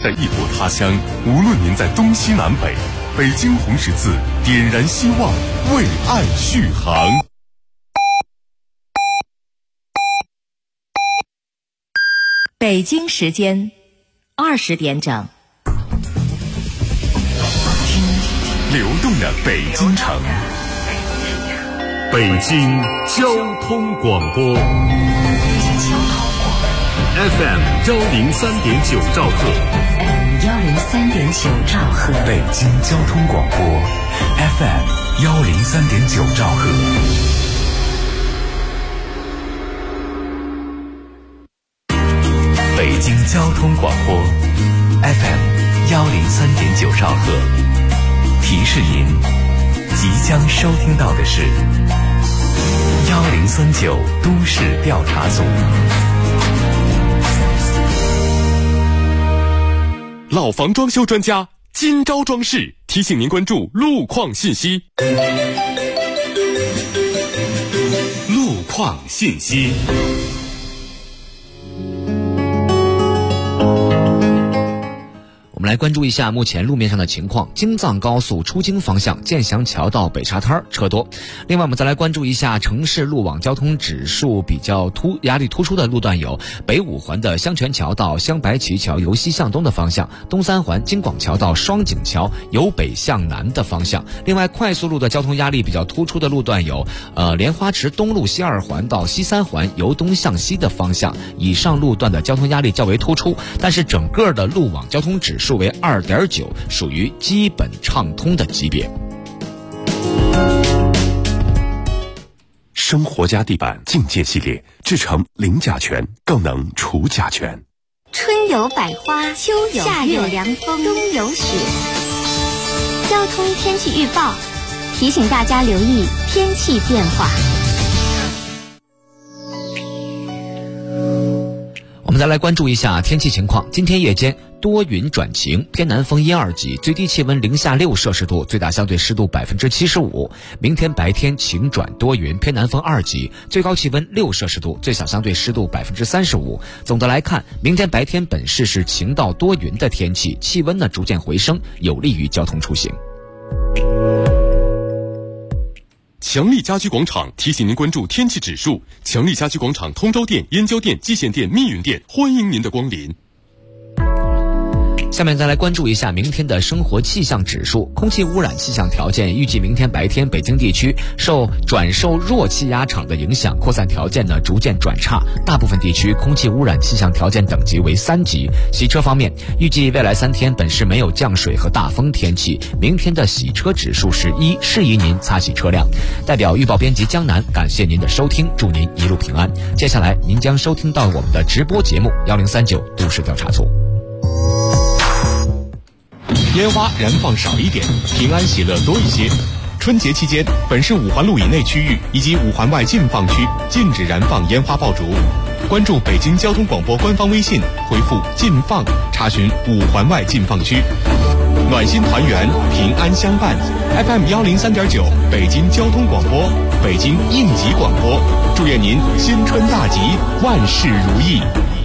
的异国他乡，无论您在东西南北，北京红十字点燃希望，为爱续航。 北京时间20点整， 听流动的北京城，北京交通广播 FM 103.9兆赫 103.9兆赫， 北京交通广播 FM 103.9兆赫。北京交通广播 FM 103.9兆赫，提示您即将收听到的是1039都市调查组。老房装修专家今朝装饰提醒您关注路况信息。路况信息。 我们来关注一下目前路面上的情况。京藏高速出京方向建祥桥到北沙滩车多。另外我们再来关注一下城市路网交通指数比较压力突出的路段有北五环的香泉桥到香白旗桥由西向东的方向，东三环京广桥到双井桥由北向南的方向。另外快速路的交通压力比较突出的路段有莲花池东路西二环到西三环由东向西的方向。以上路段的交通压力较为突出，但是整个的路网交通指数为 2.9， 属于基本畅通的级别。 生活家地板境界系列制成零甲醛，更能除甲醛。 春有百花，秋有夏有凉风，冬有雪。交通天气预报提醒大家留意天气变化。 我们再来关注一下天气情况。今天夜间多云转晴，偏南风1、2级，最低气温零下6摄氏度，最大相对湿度75%。明天白天晴转多云，偏南风2级，最高气温6摄氏度，最小相对湿度35%。总的来看，明天白天本市是晴到多云的天气，气温呢逐渐回升，有利于交通出行。 强力家居广场提醒您关注天气指数。强力家居广场通州店、燕郊店、蓟县店、密云店，欢迎您的光临。 下面再来关注一下明天的生活气象指数。空气污染气象条件预计明天白天北京地区转受弱气压场的影响，扩散条件呢逐渐转差，大部分地区空气污染气象条件等级为3级。洗车方面，预计未来3天本市没有降水和大风天气，明天的洗车指数是1，适宜您擦洗车辆。代表预报编辑江南，感谢您的收听，祝您一路平安。接下来您将收听到我们的直播节目1039都市调查组。 烟花燃放少一点，平安喜乐多一些。春节期间，本市5环路以内区域以及5环外禁放区禁止燃放烟花爆竹。关注北京交通广播官方微信，回复“禁放”查询5环外禁放区。暖心团圆，平安相伴。FM 103.9，北京交通广播，北京应急广播。祝愿您新春大吉，万事如意。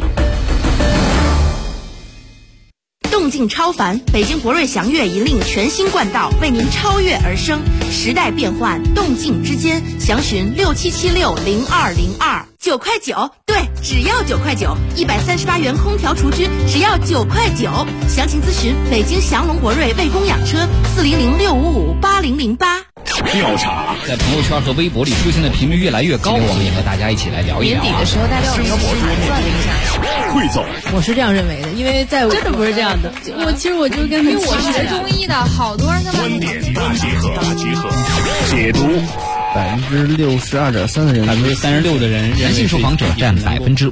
动静超凡，北京博瑞祥越引领全新冠道，为您超越而生。时代变换，动静之间，详询67760202，9块9，对，只要9块9，138元空调厨具，只要9块9。详情咨询北京祥龙博瑞卫工养车，400655808。 调查在朋友圈和微博里出现的频率越来越高，我们也和大家一起来聊一聊。 年底的时候，大家有个博主算了一下， 汇总， 我是这样认为的，因为在真的不是这样的。其实我就跟因为我是学中医的，好多人他们观点大集合，解读。 62.3%的人 ，36%的人， 男性受访者占53.1%。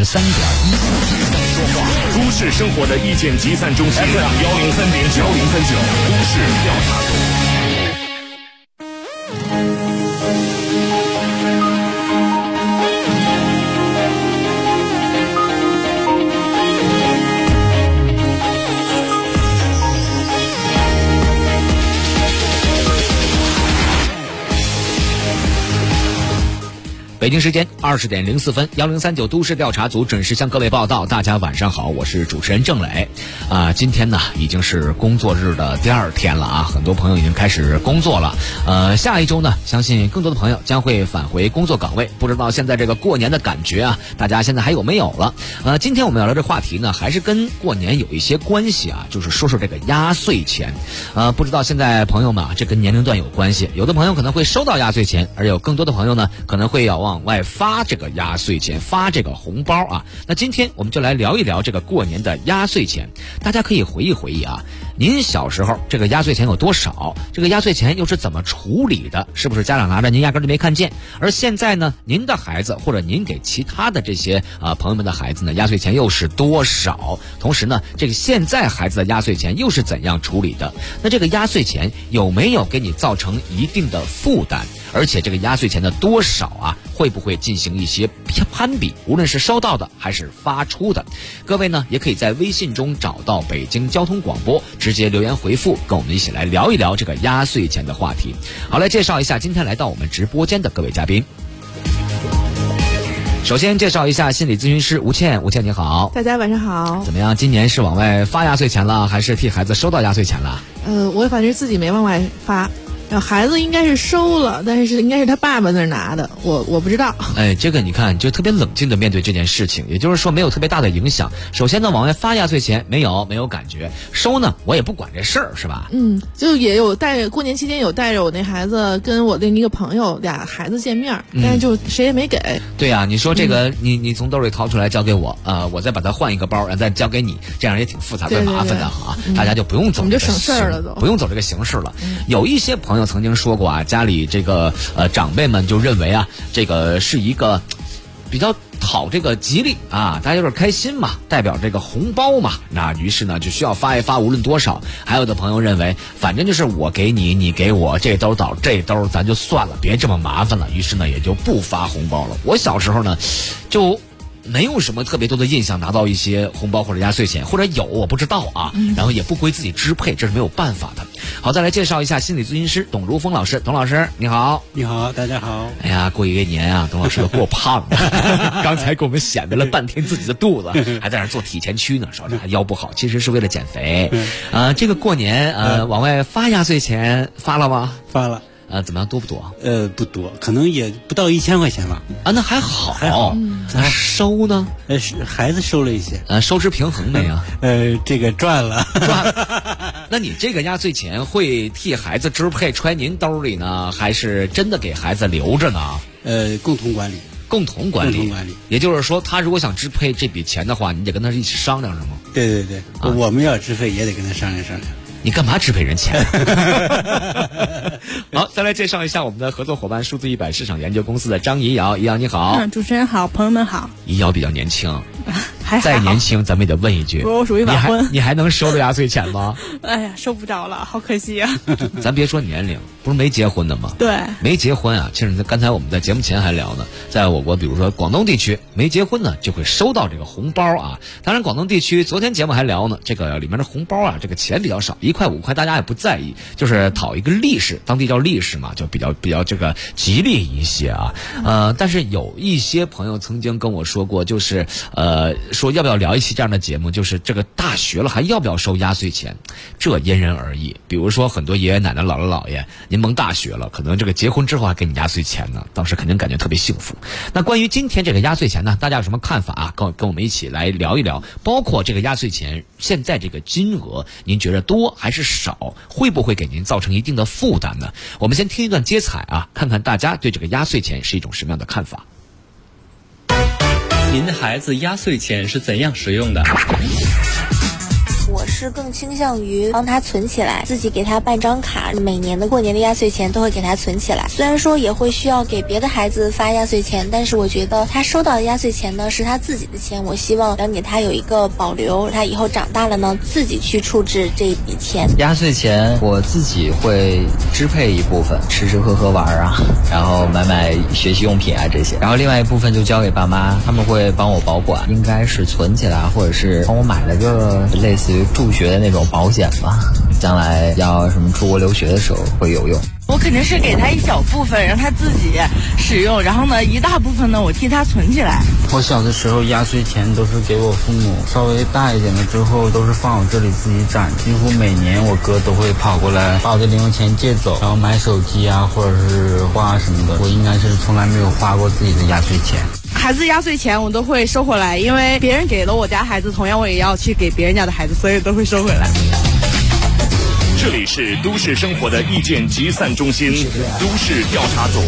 都市生活的意见集散中心 FM 103.9都市调查组。 北京时间20点04分，1039都市调查组准时向各位报道。大家晚上好，我是主持人郑磊。今天呢已经是工作日的第2天了啊，很多朋友已经开始工作了。下一周呢，相信更多的朋友将会返回工作岗位。不知道现在这个过年的感觉啊，大家现在还有没有了？今天我们要聊这话题呢，还是跟过年有一些关系啊，就是说说这个压岁钱。不知道现在朋友们啊，这跟年龄段有关系，有的朋友可能会收到压岁钱，而有更多的朋友呢，可能会要往外发这个压岁钱，发这个红包啊。那今天我们就来聊一聊这个过年的压岁钱，大家可以回忆回忆啊，您小时候这个压岁钱有多少？这个压岁钱又是怎么处理的？是不是家长拿着您压根就没看见？而现在呢，您的孩子或者您给其他的这些朋友们的孩子呢，压岁钱又是多少？同时呢，这个现在孩子的压岁钱又是怎样处理的？那这个压岁钱有没有给你造成一定的负担？而且这个压岁钱的多少啊，会不会进行一些攀比？无论是收到的还是发出的，各位呢也可以在微信中找到北京交通广播，直接留言回复，跟我们一起来聊一聊这个压岁钱的话题。好，来介绍一下今天来到我们直播间的各位嘉宾。首先介绍一下心理咨询师吴倩，吴倩你好。 大家晚上好。 怎么样？今年是往外发压岁钱了，还是替孩子收到压岁钱了？ 我反正自己没往外发。孩子应该是收了，但是应该是他爸爸那儿拿的，我不知道。 这个你看就特别冷静的面对这件事情，也就是说没有特别大的影响。首先呢，往外发压岁钱没有感觉，收呢我也不管这事儿，是吧？ 就也有过年期间有带着我那孩子跟我另一个朋友俩孩子见面，但是就谁也没给。 对呀，你说这个你从兜里掏出来交给我，我再把它换一个包，然后再交给你，这样也挺复杂怪麻烦的啊。大家就不用走， 我们就省事儿了都， 不用走这个形式了。有一些朋友曾经说过啊，家里这个长辈们就认为啊，这个是一个比较讨这个吉利啊，大家有点开心嘛，代表这个红包嘛，那于是呢就需要发一发，无论多少。还有的朋友认为，反正就是我给你，你给我，这兜倒这兜咱就算了，别这么麻烦了，于是呢也就不发红包了。我小时候呢就没有什么特别多的印象，拿到一些红包或者压岁钱，或者有我不知道啊，然后也不归自己支配，这是没有办法的。好，再来介绍一下心理咨询师董如峰老师。董老师你好。 你好，大家好。 哎呀，过一个年啊，董老师都过胖了刚才给我们显摆了半天自己的肚子，还在那做体前屈呢，说这腰不好，其实是为了减肥。这个过年往外发压岁钱发了吗？ 发了。 怎么样，多不多？ 不多，可能也不到1000块钱吧。 那还好。 还好。 收呢？ 孩子收了一些。 收支平衡没啊？ 这个赚了。 那你这个压岁钱会替孩子支配揣您兜里呢，还是真的给孩子留着呢？ 共同管理。 共同管理。也就是说，他如果想支配这笔钱的话，你得跟他一起商量，是吗？ 对，我们要支配也得跟他商量商量。 你干嘛支配人钱？好，再来介绍一下我们的合作伙伴数字100市场研究公司的张怡瑶。怡瑶你好。 主持人好，朋友们好。 怡瑶比较年轻， 还好。 再年轻咱们也得问一句， 我属于晚婚， 你还能收着压岁钱吗？ 哎呀，收不着了，好可惜啊。 咱别说年龄，不是没结婚的吗？ 对， 没结婚啊。其实刚才我们在节目前还聊呢，在我国比如说广东地区没结婚呢就会收到这个红包啊。当然广东地区昨天节目还聊呢，这个里面的红包啊，这个钱比较少，1块5块大家也不在意，就是讨一个利是，当地叫利是嘛，就比较这个吉利一些啊。但是有一些朋友曾经跟我说过，就是说要不要聊一期这样的节目，就是这个大学了还要不要收压岁钱，这因人而异。比如说很多爷爷奶奶姥姥姥爷，您蒙大学了，可能这个结婚之后还给你压岁钱呢，当时肯定感觉特别幸福。那关于今天这个压岁钱呢，大家有什么看法啊？跟我们一起来聊一聊，包括这个压岁钱现在这个金额，您觉得多还是少？会不会给您造成一定的负担呢？我们先听一段接彩啊，看看大家对这个压岁钱是一种什么样的看法。 您的孩子压岁钱是怎样使用的？ 我是更倾向于帮他存起来，自己给他办张卡，每年的过年的压岁钱都会给他存起来。虽然说也会需要给别的孩子发压岁钱，但是我觉得他收到的压岁钱呢是他自己的钱，我希望能给他有一个保留，他以后长大了呢自己去处置这一笔钱。 压岁钱我自己会支配一部分，吃吃喝喝玩啊，然后买学习用品啊这些，然后另外一部分就交给爸妈，他们会帮我保管，应该是存起来，或者是帮我买了个类似于助学的那种保险吧。 将来要什么出国留学的时候会有用。 我肯定是给他一小部分让他自己使用，然后呢一大部分呢我替他存起来。 我小的时候压岁钱都是给我父母，稍微大一点了之后都是放我这里自己攒，几乎每年我哥都会跑过来把我的零用钱借走，然后买手机啊或者是花什么的。我应该是从来没有花过自己的压岁钱。 孩子压岁钱我都会收回来，因为别人给了我家孩子，同样我也要去给别人家的孩子，所以都会收回来。 这里是都市生活的意见集散中心，都市调查组。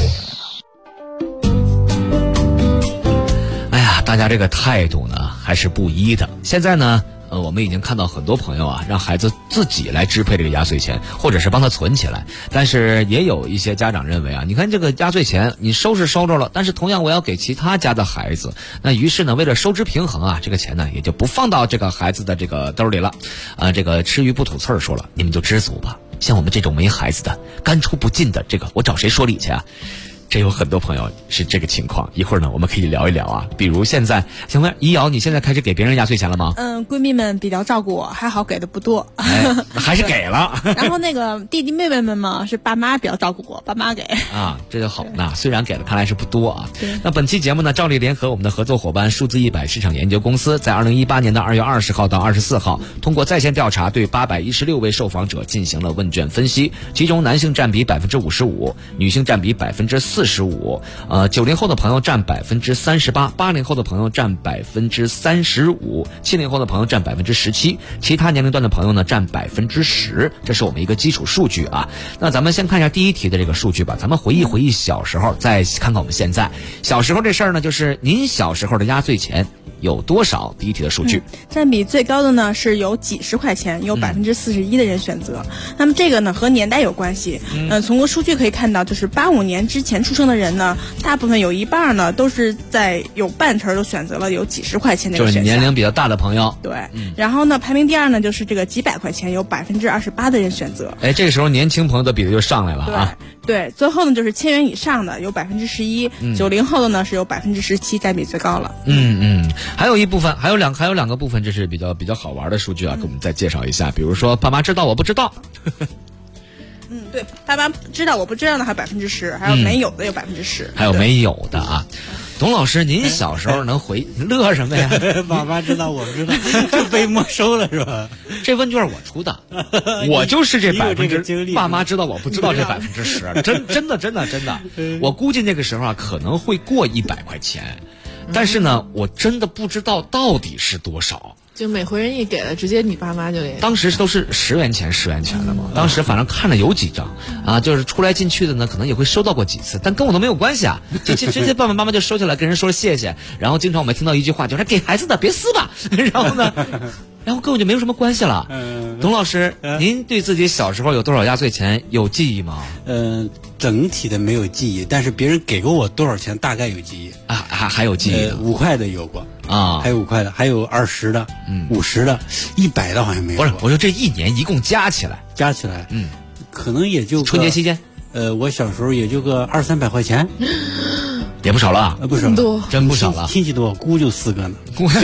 哎呀，大家这个态度呢还是不一的。现在呢我们已经看到很多朋友啊，让孩子自己来支配这个压岁钱，或者是帮他存起来。但是也有一些家长认为啊，你看这个压岁钱你收是收着了，但是同样我要给其他家的孩子，那于是呢为了收支平衡啊，这个钱呢也就不放到这个孩子的这个兜里了。这个吃鱼不吐刺儿说了，你们就知足吧。像我们这种没孩子的，干出不进的，这个我找谁说理去啊？这有很多朋友是这个情况，一会儿呢我们可以聊一聊啊。比如现在，请问怡瑶，你现在开始给别人压岁钱了吗？ 闺蜜们比较照顾我，还好给的不多， 还是给了。 然后那个弟弟妹妹们嘛，是爸妈比较照顾我，爸妈给啊，这就好。那虽然给了，看来是不多啊。那本期节目呢，照例联合我们的合作伙伴数字100市场研究公司，在2018年的2月20号到24号，通过在线调查，对816位受访者进行了问卷分析，其中男性占比55%，女性占比45%，90后的朋友占38%，80后的朋友占35%，70后的朋友占17%，其他年龄段的朋友呢占10%，这是我们一个基础数据啊。那咱们先看一下第一题的这个数据吧，咱们回忆回忆小时候，再看看我们现在。小时候这事儿呢，就是您小时候的压岁钱有多少？第一题的数据， 占比最高的呢是有几十块钱，有41%的人选择。那么这个呢和年代有关系。从个数据可以看到，就是85年之前出生的人呢，大部分有一半呢都是在有半成都选择了有几十块钱这个选项， 就是年龄比较大的朋友。 对，然后呢排名第二呢就是这个几百块钱，有28%的人选择。 这个时候年轻朋友的比例就上来了啊。 对，最后呢就是1000元以上的有11%，90后的呢是有17%，占比最高了。 还有一部分，还有两个部分，这是比较好玩的数据啊，给我们再介绍一下。比如说，爸妈知道我不知道。 对，爸妈知道我不知道的还有10%，还有没有的有10%， 还有没有的啊。董老师，您小时候能回乐什么呀？ 爸妈知道我不知道，就被没收了是吧？ 这问卷我出的，我就是这10%，爸妈知道我不知道这10%，真的，我估计那个时候啊可能会过100块钱，但是呢，我真的不知道到底是多少。 就每回人一给了，直接你爸妈就给。 当时都是10元钱的嘛，当时反正看了有几张啊，就是出来进去的呢，可能也会收到过几次，但跟我都没有关系啊，直接爸爸妈妈就收起来跟人说谢谢，然后经常我们听到一句话就是给孩子的别撕吧，然后跟我就没有什么关系了。董老师，您对自己小时候有多少压岁钱有记忆吗？ 整体的没有记忆，但是别人给过我多少钱大概有记忆啊，还有记忆的。 5块的有过啊， 还有5块的，还有20的，50的，100的好像没有。 不是，我说这一年一共加起来， 可能也就春节期间， 我小时候也就个200-300块钱。 也不少了啊， 不少了， 真不少了。 亲戚多，姑就4个呢。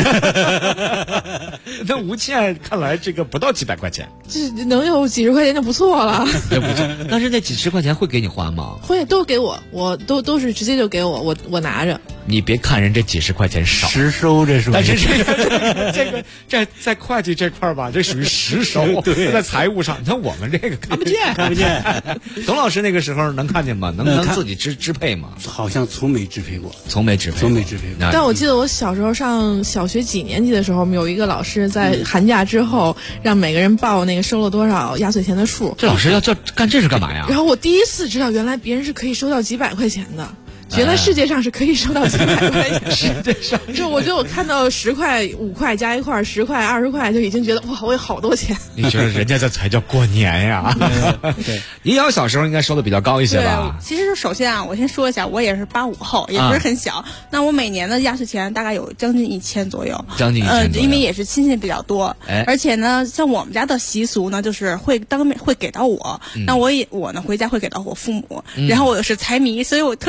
那吴倩看来这个不到几百块钱， 这能有几十块钱就不错了。 但是那几十块钱会给你花吗？ 会，都给我，我都是直接就给我拿着。 你别看人这几十块钱少， 实收这是， 但是这在会计这块吧，这属于实收。对，在财务上，你看我们这个看不见。董老师那个时候能看见吗？能自己支配吗？ 好像从没支配过， 从没支配过。 但我记得我小时候上小学几年级的时候，有一个老师在寒假之后让每个人报那个收了多少压岁钱的数。 这老师要干这是干嘛呀？ 然后我第一次知道，原来别人是可以收到几百块钱的。原来世界上是可以收到几百块钱， 世界上就我看到10块、5块加一块，10块、20块，就已经觉得哇，我有好多钱。 你觉得人家这才叫过年呀？对，怡瑶小时候应该收的比较高一些吧？ 其实首先啊，我先说一下，我也是85后，也不是很小。那我每年的压岁钱大概有将近1000左右， 将近1000左右。 因为也是亲戚比较多，而且呢，像我们家的习俗呢，就是会给到我，那我呢回家会给到我父母，然后我又是财迷，所以我特别喜欢数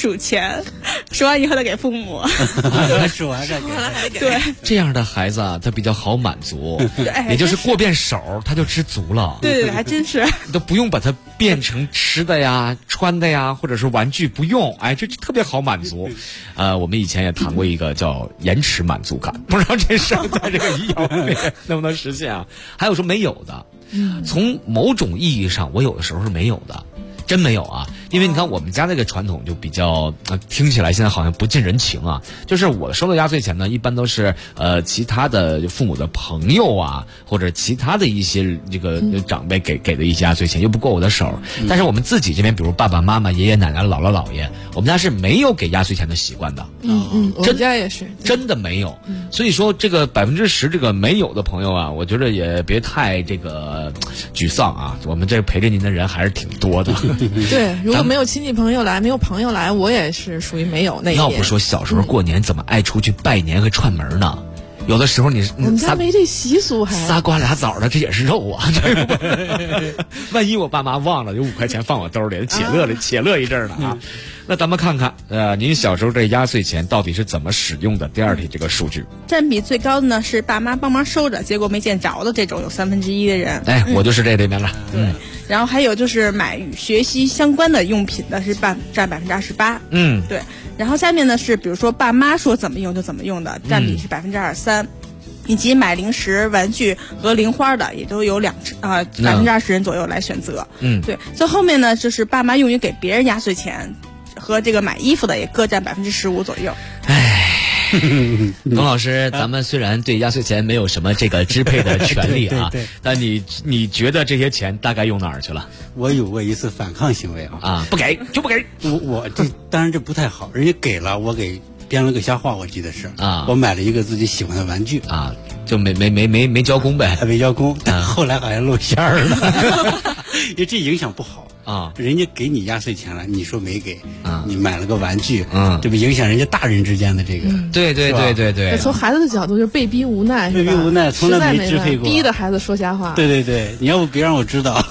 数钱，数完以后再给父母。 数完再给。 对， 这样的孩子啊，他比较好满足，也就是过遍手他就知足了。 对，还真是。 你都不用把它变成吃的呀、穿的呀，或者是玩具，不用，哎，这特别好满足。我们以前也谈过一个叫延迟满足感，不知道这事儿在这个医疗里面能不能实现啊？还有说没有的，从某种意义上，我有的时候是没有的。真没有啊，因为你看我们家那个传统就比较听起来现在好像不近人情啊。就是我收的压岁钱呢，一般都是其他的父母的朋友啊，或者其他的一些这个长辈给的一些压岁钱，又不过我的手。但是我们自己这边，比如爸爸妈妈、爷爷奶奶、姥姥姥爷，我们家是没有给压岁钱的习惯的。 我们家也是， 真的没有。所以说这个10%这个没有的朋友啊，我觉得也别太这个沮丧啊。我们这陪着您的人还是挺多的。 对，如果没有亲戚朋友来，没有朋友来，我也是属于没有那一点。 要不说小时候过年怎么爱出去拜年和串门呢？有的时候我们家没这习俗，还仨瓜俩枣的，这也是肉啊！万一我爸妈忘了，有5块钱放我兜里，且乐一阵儿呢啊！那咱们看看，您小时候这压岁钱到底是怎么使用的？第二题这个数据， 占比最高的呢是爸妈帮忙收着，结果没见着的这种有1/3的人。 哎，我就是这里面了。 然后还有就是买与学习相关的用品的是占28%。对。然后下面呢是比如说爸妈说怎么用就怎么用的，占比是23%。以及买零食、玩具和零花的，也都有20%人左右来选择。对。最后面呢，就是爸妈用于给别人压岁钱和这个买衣服的，也各占15%左右。 董老师，咱们虽然对压岁钱没有什么这个支配的权利啊，但你觉得这些钱大概用哪儿去了？ 我有过一次反抗行为啊， 不给就不给。 我这当然这不太好，人家给了我给。编了个瞎话，我记得是我买了一个自己喜欢的玩具就没交工呗， 还没交工，但后来好像露馅儿了，因为这影响不好人家给你压岁钱了，你说没给你买了个玩具这不影响人家大人之间的这个对。 从孩子的角度就是被逼无奈， 被逼无奈，从来没支配过， 逼的孩子说瞎话。 对，你要不别让我知道。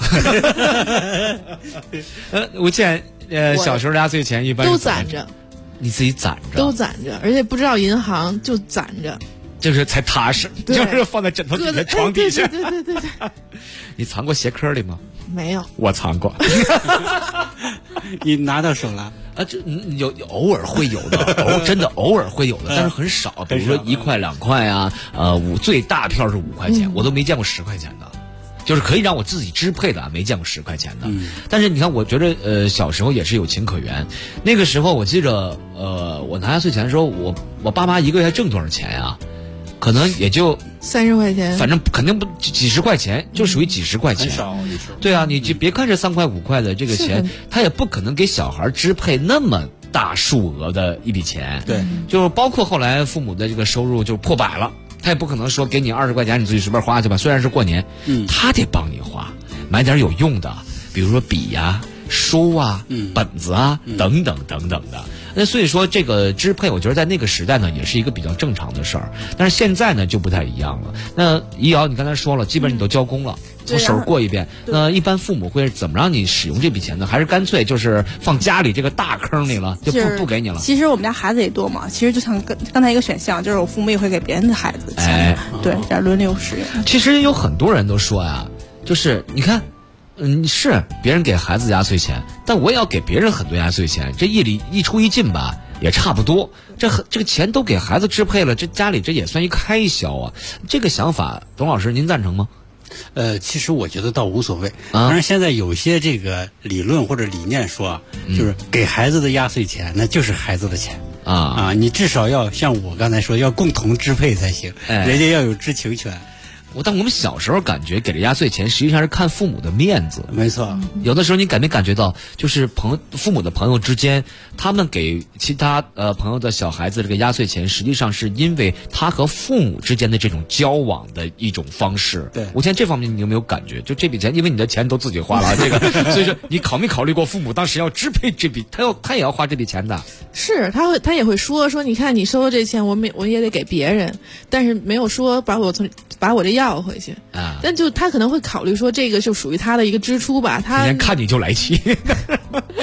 吴倩，小时候的压岁钱一般都攒着。 你自己攒着， 都攒着，而且不知道银行就攒着， 就是才踏实，就是放在枕头底下、床底下。 对。 你藏过鞋壳里吗？ 没有， 我藏过。 你拿到手了啊？这偶尔会有的，真的偶尔会有的，但是很少。比如说1块2块啊，最大票是5块钱，我都没见过10块钱的。就是可以让我自己支配的，没见过10块钱的。但是你看，我觉得小时候也是有情可原。那个时候我记着，我拿压岁钱的时候，我爸妈一个月挣多少钱呀？可能也就 30块钱， 反正肯定不几十块钱，就属于几十块钱。 很少， 对啊，你就别看这3块5块的这个钱，他也不可能给小孩支配那么大数额的一笔钱。 对， 就是包括后来父母的这个收入就破百了。他也不可能说给你20块钱你自己随便花去吧，虽然是过年，他得帮你花，买点有用的，比如说笔呀、书啊、本子啊等等的。那所以说这个支配，我觉得在那个时代呢，也是一个比较正常的事儿。但是现在呢就不太一样了。那怡瑶，你刚才说了，基本上你都交工了，从手过一遍。那一般父母会怎么让你使用这笔钱呢？还是干脆就是放家里这个大坑里了，就不给你了？ 其实我们家孩子也多嘛，其实就像刚才一个选项，就是我父母也会给别人的孩子钱，对，这样轮流使用。 其实有很多人都说呀，就是你看。是别人给孩子压岁钱，但我也要给别人很多压岁钱，这一出一进吧，也差不多。这个钱都给孩子支配了，这家里这也算一开销啊。这个想法，董老师您赞成吗？ 其实我觉得倒无所谓。当然，现在有些这个理论或者理念说，就是给孩子的压岁钱，那就是孩子的钱你至少要像我刚才说，要共同支配才行，人家要有知情权。 但我们小时候感觉给这压岁钱实际上是看父母的面子。 没错， 有的时候你没感觉到，就是父母的朋友之间，他们给其他朋友的小孩子这个压岁钱，实际上是因为他和父母之间的这种交往的一种方式。 对， 我现在这方面你有没有感觉？就这笔钱，因为你的钱都自己花了，这个，所以说你没考虑过父母当时要支配这笔，他也要花这笔钱的。 是，他也会说，你看你收的这钱，我也得给别人，但是没有说把我这要回去但就他可能会考虑说，这个就属于他的一个支出吧。他看你就来气，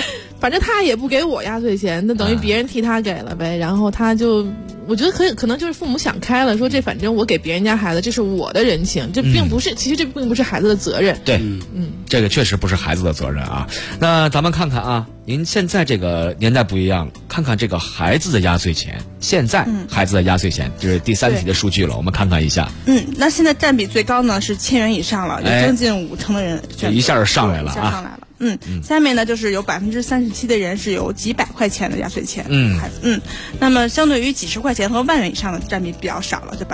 反正他也不给我压岁钱，那等于别人替他给了呗。然后他就，我觉得可能就是父母想开了，说这反正我给别人家孩子，这是我的人情，这并不是，其实这并不是孩子的责任。 对，这个确实不是孩子的责任啊。那咱们看看啊，您现在这个年代不一样，看看这个孩子的压岁钱，现在孩子的压岁钱，就是第3题的数据了，我们看看一下。 那现在占比最高呢是1000元以上了，有将近50%的人就一下就上来了啊。 下面呢就是有37%的人是有几百块钱的压岁钱，那么相对于几十块钱和万元以上的占比比较少了，就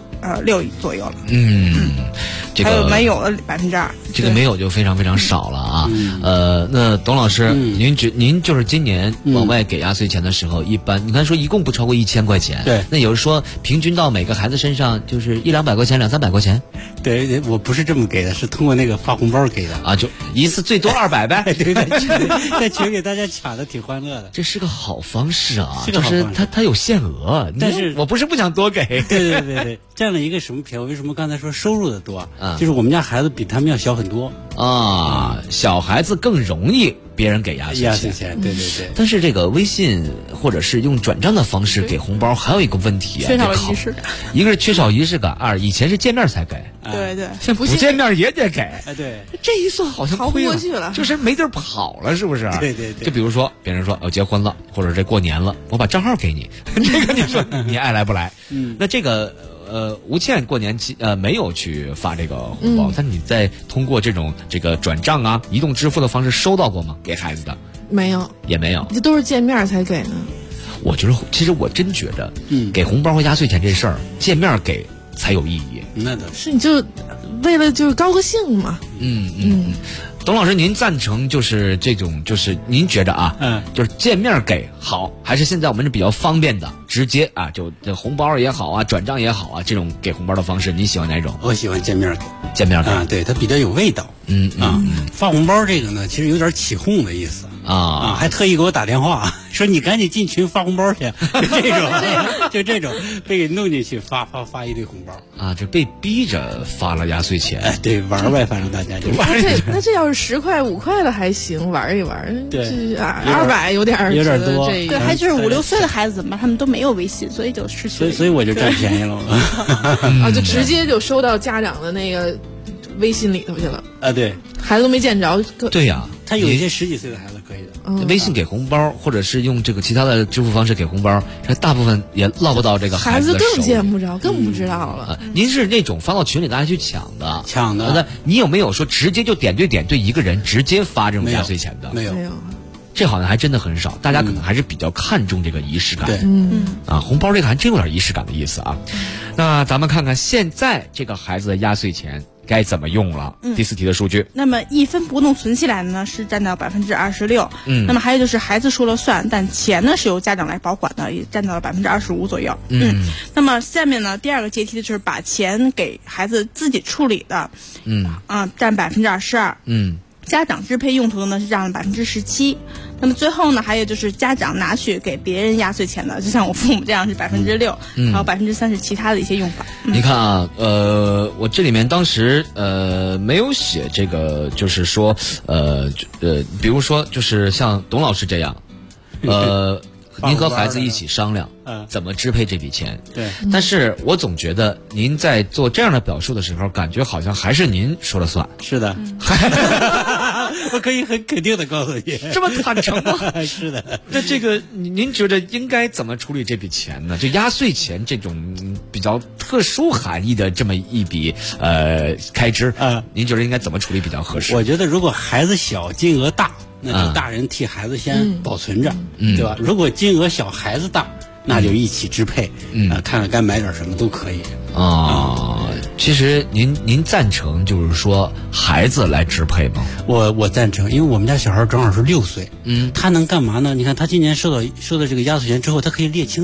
6%左右了。 这个还有没有的2%， 这个没有就非常非常少了啊。那董老师，您就是今年往外给压岁钱的时候，一般你看说一共不超过1000块钱， 对， 那有人说平均到每个孩子身上就是100-200块钱，200-300块钱。 对，我不是这么给的，是通过那个发红包给的啊，就一次最多200呗。 对，在群给大家抢的挺欢乐的。 这是个好方式啊，就是它有限额，但是我不是不想多给。 对，占了一个什么便宜？为什么刚才说收入的多？就是我们家孩子比他们要小很多啊，小孩子更容易别人给压岁钱。 对。 但是这个微信或者是用转账的方式给红包，还有一个问题啊， 缺少了仪式感。 一个是缺少仪式感，二以前是见面才给， 对， 现在不见面也得给。 对， 这一算好像逃不过去了， 就是没地儿跑了，是不是？ 对。 就比如说别人说结婚了，或者这过年了，我把账号给你，这个你说你爱来不来？那这个。吴倩过年期没有去发这个红包，但你在通过这个转账啊、移动支付的方式收到过吗？给孩子的没有， 也没有， 这都是见面才给呢。 我觉得，其实我真觉得，给红包和压岁钱这事儿，见面给才有意义。 那是你就为了就是高个兴嘛。 董老师，您赞成就是这种，就是您觉得啊，就是见面给好，还是现在我们是比较方便的，直接啊，就这红包也好啊，转账也好啊，这种给红包的方式，你喜欢哪种？ 我喜欢见面给。 见面给啊，对，它比较有味道。发红包这个呢，其实有点起哄的意思啊，还特意给我打电话说你赶紧进群发红包去，就这种被给弄进去发一堆红包啊，就被逼着发了压岁钱。 对，玩呗，反正大家就玩。 那这要是10块5块的还行，玩一玩。 对 ，200有点多。 对，还就是5、6岁的孩子怎么办？他们都没有微信，所以就失去。 所以我就占便宜了啊，就直接就收到家长的那个微信里头去了啊。对， 孩子都没见着。 对呀， 他有一些10几岁的孩子可以的。 微信给红包，或者是用这个其他的支付方式给红包，这大部分也落不到这个孩子的手里。 孩子更见不着，更不知道了。 您是那种发到群里大家去抢的？ 那你有没有说直接就点对点对一个人直接发这种压岁钱的？ 没有。 这好像还真的很少，大家可能还是比较看重这个仪式感。 对， 红包这个还真有点仪式感的意思啊。那咱们看看现在这个孩子的压岁钱该怎么用了？第4题的数据。 那么1分不动存起来的呢是占到26%。那么还有就是孩子说了算，但钱呢是由家长来保管的，也占到了25%左右。那么下面呢第2个阶梯的就是把钱给孩子自己处理的，占22%。家长支配用途的呢是占了17%。那么最后呢，还有就是家长拿去给别人压岁钱的，就像我父母这样是6%，还有3%是其他的一些用法。 你看啊，我这里面当时没有写这个，就是说比如说就是像董老师这样，您和孩子一起商量，怎么支配这笔钱。 对， 但是我总觉得您在做这样的表述的时候，感觉好像还是您说了算。 是的，我可以很肯定的告诉你， 这么坦诚吗？ 是的。 那这个您觉得应该怎么处理这笔钱呢？这压岁钱这种比较特殊含义的这么一笔开支，您觉得应该怎么处理比较合适？ 我觉得如果孩子小，金额大，那就大人替孩子先保存着，对吧？如果金额小，孩子大，那就一起支配，看看该买点什么都可以。 其实您赞成就是说孩子来支配吗？ 我赞成，因为我们家小孩正好是6岁，他能干嘛呢？你看他今年收到这个压岁钱之后，他可以列清单，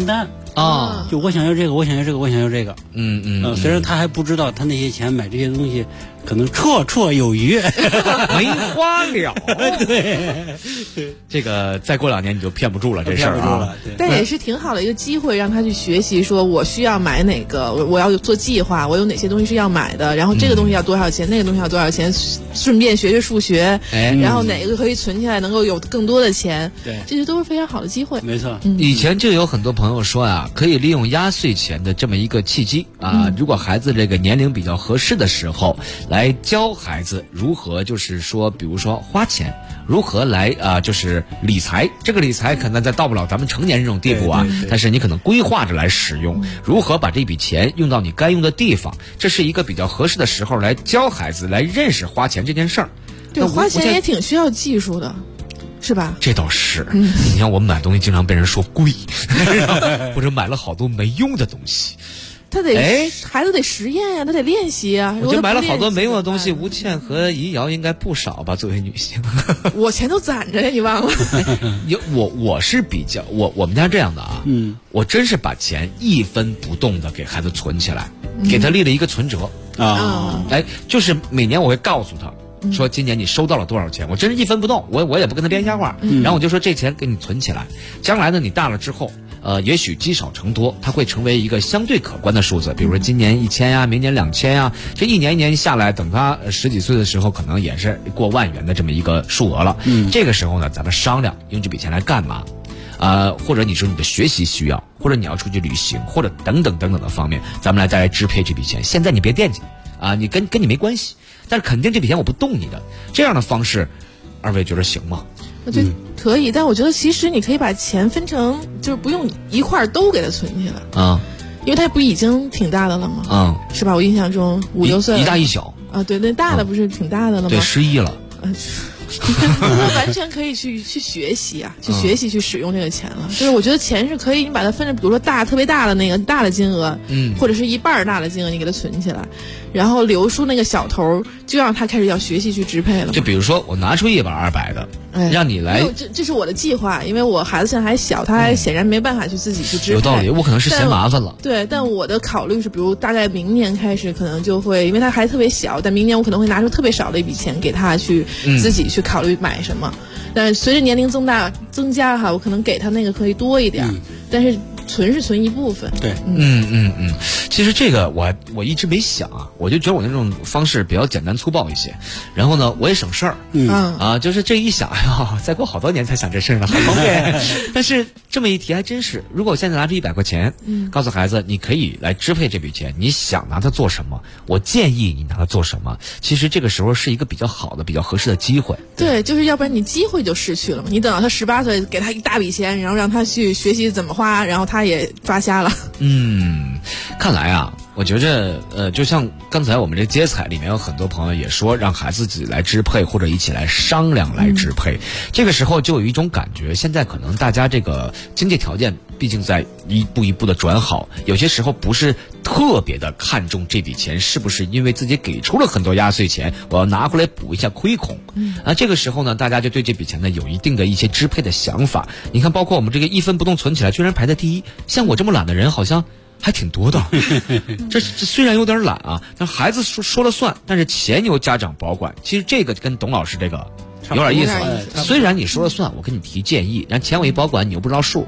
啊， 就我想要这个，我想要这个，我想要这个。虽然他还不知道他那些钱买这些东西可能绰绰有余， 没花了。 对， 这个再过2年你就骗不住了这事儿啊。 但也是挺好的一个机会，让他去学习，说我需要买哪个，我要做计划，我有哪些东西是要买的，然后这个东西要多少钱，那个东西要多少钱，顺便学学数学，然后哪个可以存起来，能够有更多的钱， 对， 这些都是非常好的机会。 没错， 以前就有很多朋友说啊，可以利用压岁钱的这么一个契机啊，如果孩子这个年龄比较合适的时候，来教孩子如何就是说，比如说花钱，如何来就是理财。这个理财可能到不了咱们成年人这种地步啊，但是你可能规划着来使用，如何把这笔钱用到你该用的地方，这是一个比较合适的时候来教孩子来认识花钱这件事儿。 对，花钱也挺需要技术的。是吧？ 这倒是，你看我们买东西经常被人说贵，或者买了好多没用的东西。 他孩子得实验呀，他得练习呀。 我就买了好多没用的东西，吴倩和怡瑶应该不少吧？作为女性， 我钱都攒着呀，你忘了？ 我是比较我们家这样的啊，我真是把钱一分不动的给孩子存起来，给他立了一个存折啊，就是每年我会告诉他。说今年你收到了多少钱，我真是一分不动，我也不跟他编瞎话，然后我就说这钱给你存起来，将来呢你大了之后，也许积少成多，它会成为一个相对可观的数字，比如说今年1000呀，明年2000呀，这一年一年下来，等他10几岁的时候，可能也是过万元的这么一个数额了。这个时候呢，咱们商量用这笔钱来干嘛。或者你说你的学习需要，或者你要出去旅行，或者等等等等的方面，咱们再来支配这笔钱。现在你别惦记啊，你跟你没关系，但是肯定这笔钱我不动你的，这样的方式，二位觉得行吗？ 我觉得可以，但我觉得其实你可以把钱分成，就是不用一块都给它存起来啊，因为它不已经挺大的了吗？是吧？我印象中5、6岁， 一大一小啊，对，那大的不是挺大的了吗？ 对，11了。 完全可以去学习啊，去学习去使用这个钱了。就是我觉得钱是可以，你把它分成，比如说特别大的那个大的金额，或者是1半大的金额，你给它存起来，然后留出那个小头，就让他开始要学习去支配了。 就比如说我拿出100、200的，让你来， 这是我的计划，因为我孩子现在还小，他还显然没办法去自己去支配。 有道理，我可能是嫌麻烦了。 对，但我的考虑是，比如大概明年开始，可能就会，因为他还特别小，但明年我可能会拿出特别少的一笔钱给他去自己去考虑买什么。但是随着年龄增加哈，我可能给他那个可以多一点，但是存是存一部分。 对， 其实这个我一直没想啊，我就觉得我那种方式比较简单粗暴一些，然后呢我也省事儿，就是这一想，哎呀，再过好多年才想这事儿呢，很方便。但是这么一提还真是，如果我现在拿出100块钱，告诉孩子你可以来支配这笔钱，你想拿它做什么，我建议你拿它做什么。其实这个时候是一个比较好的、比较合适的机会。 对，就是要不然你机会就失去了嘛。你等到他18岁，给他一大笔钱，然后让他去学习怎么花，然后他也抓瞎了。 看来啊，我觉着就像刚才我们这接彩里面有很多朋友也说，让孩子自己来支配，或者一起来商量来支配。这个时候就有一种感觉，现在可能大家这个经济条件毕竟在一步一步的转好，有些时候不是特别的看重这笔钱是不是因为自己给出了很多压岁钱，我要拿回来补一下亏空。这个时候呢，大家就对这笔钱呢有一定的一些支配的想法。你看，包括我们这个一分不动存起来，居然排在第一。像我这么懒的人，好像还挺多的。这虽然有点懒啊，但孩子说了算，但是钱由家长保管。其实这个跟董老师这个有点意思。虽然你说了算，我给你提建议，然后钱我一保管，你又不知道数，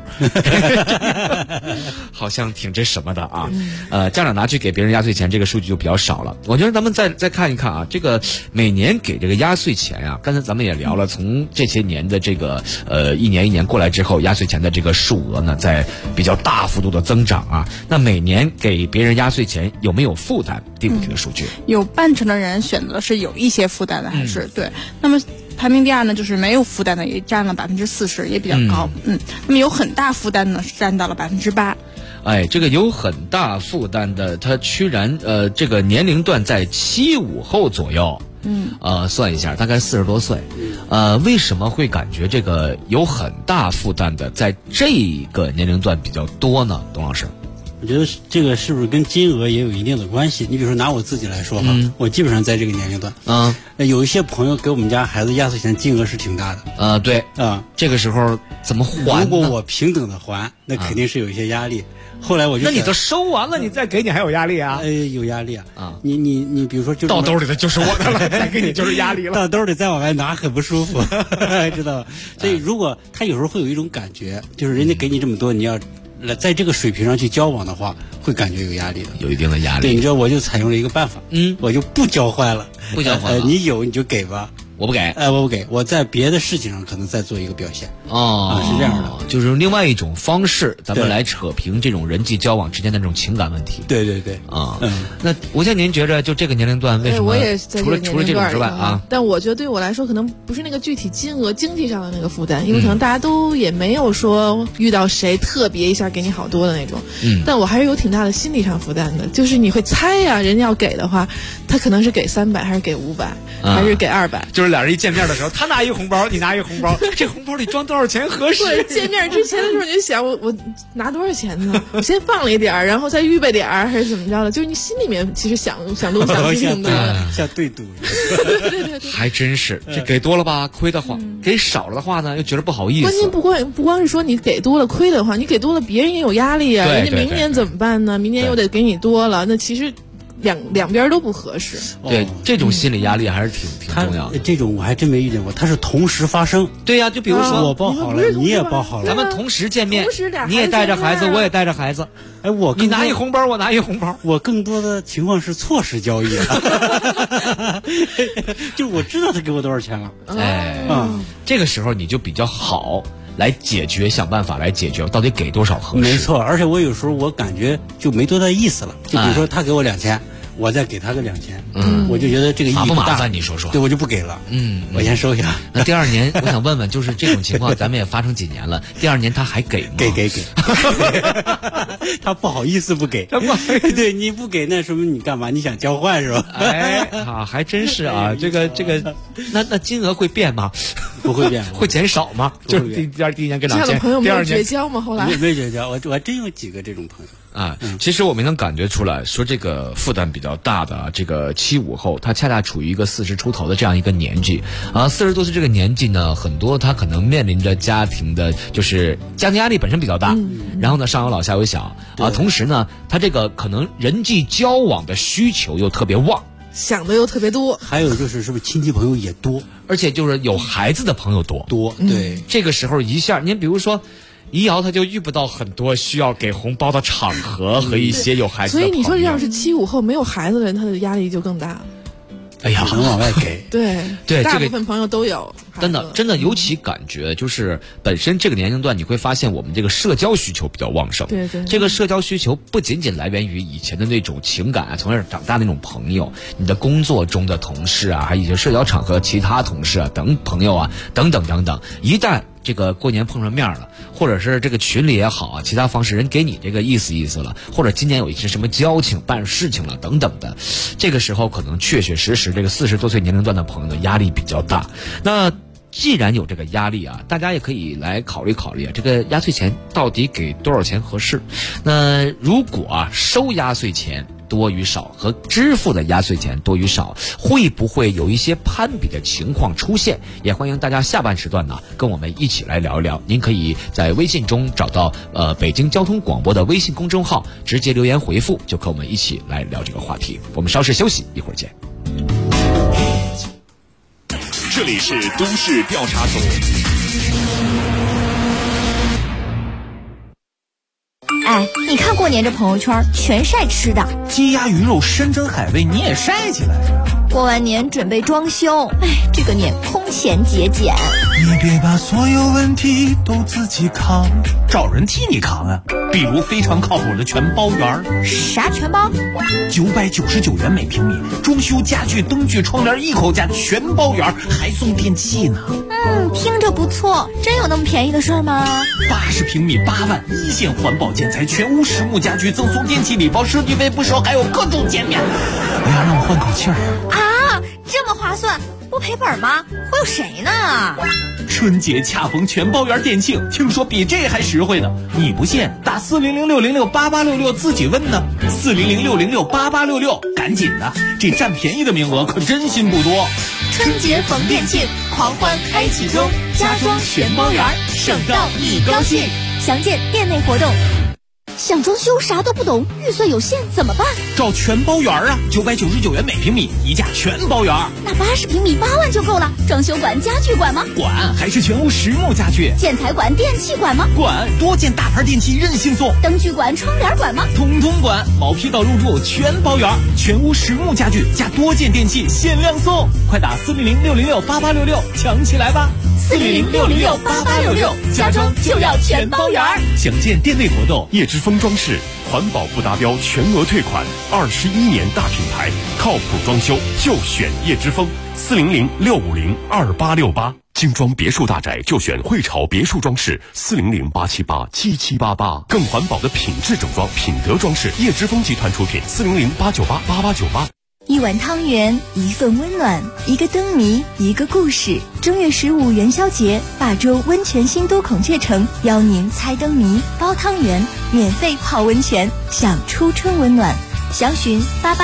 好像挺这什么的啊。家长拿去给别人压岁钱，这个数据就比较少了。我觉得咱们再看一看啊，这个每年给这个压岁钱啊，刚才咱们也聊了，从这些年的这个一年一年过来之后，压岁钱的这个数额呢，在比较大幅度的增长啊。那每年给别人压岁钱有没有负担？第5题的数据， 有半成的人选择是有一些负担的，还是对。那么排名第2呢，就是没有负担的，也占了40%，也比较高。那么有很大负担呢，是占到了8%。 这个有很大负担的，它居然这个年龄段在75后左右。算一下，大概40多岁。为什么会感觉这个有很大负担的在这个年龄段比较多呢？董老师？ 我觉得这个是不是跟金额也有一定的关系？你比如说拿我自己来说哈，我基本上在这个年龄段，有一些朋友给我们家孩子压岁钱金额是挺大的， 对，这个时候怎么还呢？ 如果我平等的还，那肯定是有一些压力。后来我就那你都收完了，你再给你还有压力啊？ 有压力啊！你比如说，就到兜里的就是我的了，再给你就是压力了。 到兜里再往外拿很不舒服，知道吧？所以如果他有时候会有一种感觉，就是人家给你这么多，你要在这个水平上去交往的话，会感觉有压力的， 有一定的压力。 对，你知道我就采用了一个办法，我就不交换了， 不交换了。 你有你就给吧。 我不给， 我不给，我在别的事情上可能再做一个表现。是这样的， 就是用另外一种方式，咱们来扯平这种人际交往之间的这种情感问题。 对那吴先，您觉着就这个年龄段为什么？ 我也在除了这种之外啊， 但我觉得对我来说，可能不是那个具体金额、经济上的那个负担，因为可能大家都也没有说遇到谁特别一下给你好多的那种。但我还是有挺大的心理上负担的，就是你会猜呀，人家要给的话，他可能是给300，还是给500，还是给200？ 就是俩人一见面的时候，他拿一红包，你拿一红包，这红包里装多少钱合适？ 见面之前的时候，你就想我拿多少钱呢？我先放了一点儿，然后再预备点儿，还是怎么着的？就是你心里面其实想东想西挺多的， 像对赌。 对， 还真是，这给多了吧亏得慌，给少了的话呢又觉得不好意思。 关键不光是说你给多了亏的话，你给多了别人也有压力啊，人家明年怎么办呢？明年又得给你多了，那其实。两边都不合适， 对，这种心理压力还是挺重要的。 这种我还真没遇见过，它是同时发生。 对呀，就比如说我包好了，你也包好了， 咱们同时见面，你也带着孩子，我也带着孩子。你拿一红包，我拿一红包。 我更多的情况是错失交易，就我知道他给我多少钱了。 这个时候你就比较好来解决，想办法来解决到底给多少合适。 没错，而且我有时候我感觉就没多大意思了。就比如说他给我2000。我再给他个2000，我就觉得这个意义不大。 麻烦你说说， 对，我就不给了。我先收下。 那第2年，我想问问，就是这种情况，咱们也发生几年了？第2年他还给吗？ 给，他不好意思不给。对，你不给，那说明你干嘛？你想交换是吧？ 还真是啊。这个，那金额会变吗？ 不会变， 会减少吗？就是第1年跟2000， 这样的朋友没有绝交吗？后来没绝交，我还真有几个这种朋友。 其实我们能感觉出来，说这个负担比较大的这个75后，他恰恰处于一个40出头的这样一个年纪40多岁这个年纪呢，很多他可能面临着家庭压力本身比较大，然后呢上有老下有小同时呢，他这个可能人际交往的需求又特别旺， 想的又特别多， 还有就是是不是亲戚朋友也多， 而且就是有孩子的朋友多， 对， 这个时候一下，您比如说。怡瑶他就遇不到很多需要给红包的场合和一些有孩子的朋友， 所以你说要是75后没有孩子的人，他的压力就更大。 哎呀， 能往外给， 对，大部分朋友都有。 真的，尤其感觉就是本身这个年龄段，你会发现我们这个社交需求比较旺盛。 对， 这个社交需求不仅仅来源于以前的那种情感从小长大的那种朋友，你的工作中的同事还有一些社交场合其他同事等朋友等等，一旦这个过年碰上面了，或者是这个群里也好其他方式人给你这个意思了，或者今年有一些什么交情办事情了等等的，这个时候可能确实这个40多岁年龄段的朋友的压力比较大。那既然有这个压力大家也可以来考虑这个压岁钱到底给多少钱合适。那如果收压岁钱多与少和支付的压岁钱多与少，会不会有一些攀比的情况出现？也欢迎大家下半时段跟我们一起来聊一聊。您可以在微信中找到北京交通广播的微信公众号，直接留言回复，就和我们一起来聊这个话题。我们稍事休息，一会儿见。 这里是都市调查组。 你看过年这朋友圈全晒吃的， 鸡鸭鱼肉山珍海味你也晒起来。 过完年准备装修，这个年空前节俭。 你别把所有问题都自己扛，找人替你扛啊。比如非常靠谱的全包园。 啥全包 ？999元每平米，装修家具、灯具、窗帘一口价，全包圆，还送电器呢。 听着不错，真有那么便宜的事儿吗 ？80平米8万，一线环保建材，全屋实木家具，赠送电器礼包，设计费不收，还有各种减免。哎呀，让我换口气儿这么划算， 不赔本吗？会有谁呢？ 春节恰逢全包圆店庆，听说比这还实惠呢。你不信，打400-606-8866自己问呢。400-606-8866，赶紧的，这占便宜的名额可真心不多。 春节逢店庆，狂欢开启中，家装全包圆，省到你高兴。 详见店内活动。想装修啥都不懂，预算有限怎么办？ 找全包圆啊，999元每平米，一价全包圆。 那80平米8万就够了。装修管、家具管吗？ 管，还是全屋实木家具。 建材管、电器管吗？ 管，多件大牌电器任性送。 灯具管、窗帘管吗？ 统统管，毛坯到入住全包圆，全屋实木家具加多件电器限量送，快打400-606-8866抢起来吧 ！400-606-8866，家装就要全包圆。 详见店内活动。叶之峰装饰，环保不达标全额退款，21年大品牌，靠谱装修就选叶之峰。400-650-2868，精装别墅大宅就选汇潮别墅装饰。400-878-7788，更环保的品质整装，品德装饰，叶之峰集团出品。400-898-8898。 一碗汤圆，一份温暖，一个灯谜，一个故事。正月15元宵节，霸州温泉新都孔雀城邀您猜灯谜、包汤圆，免费泡温泉，享初春温暖。详询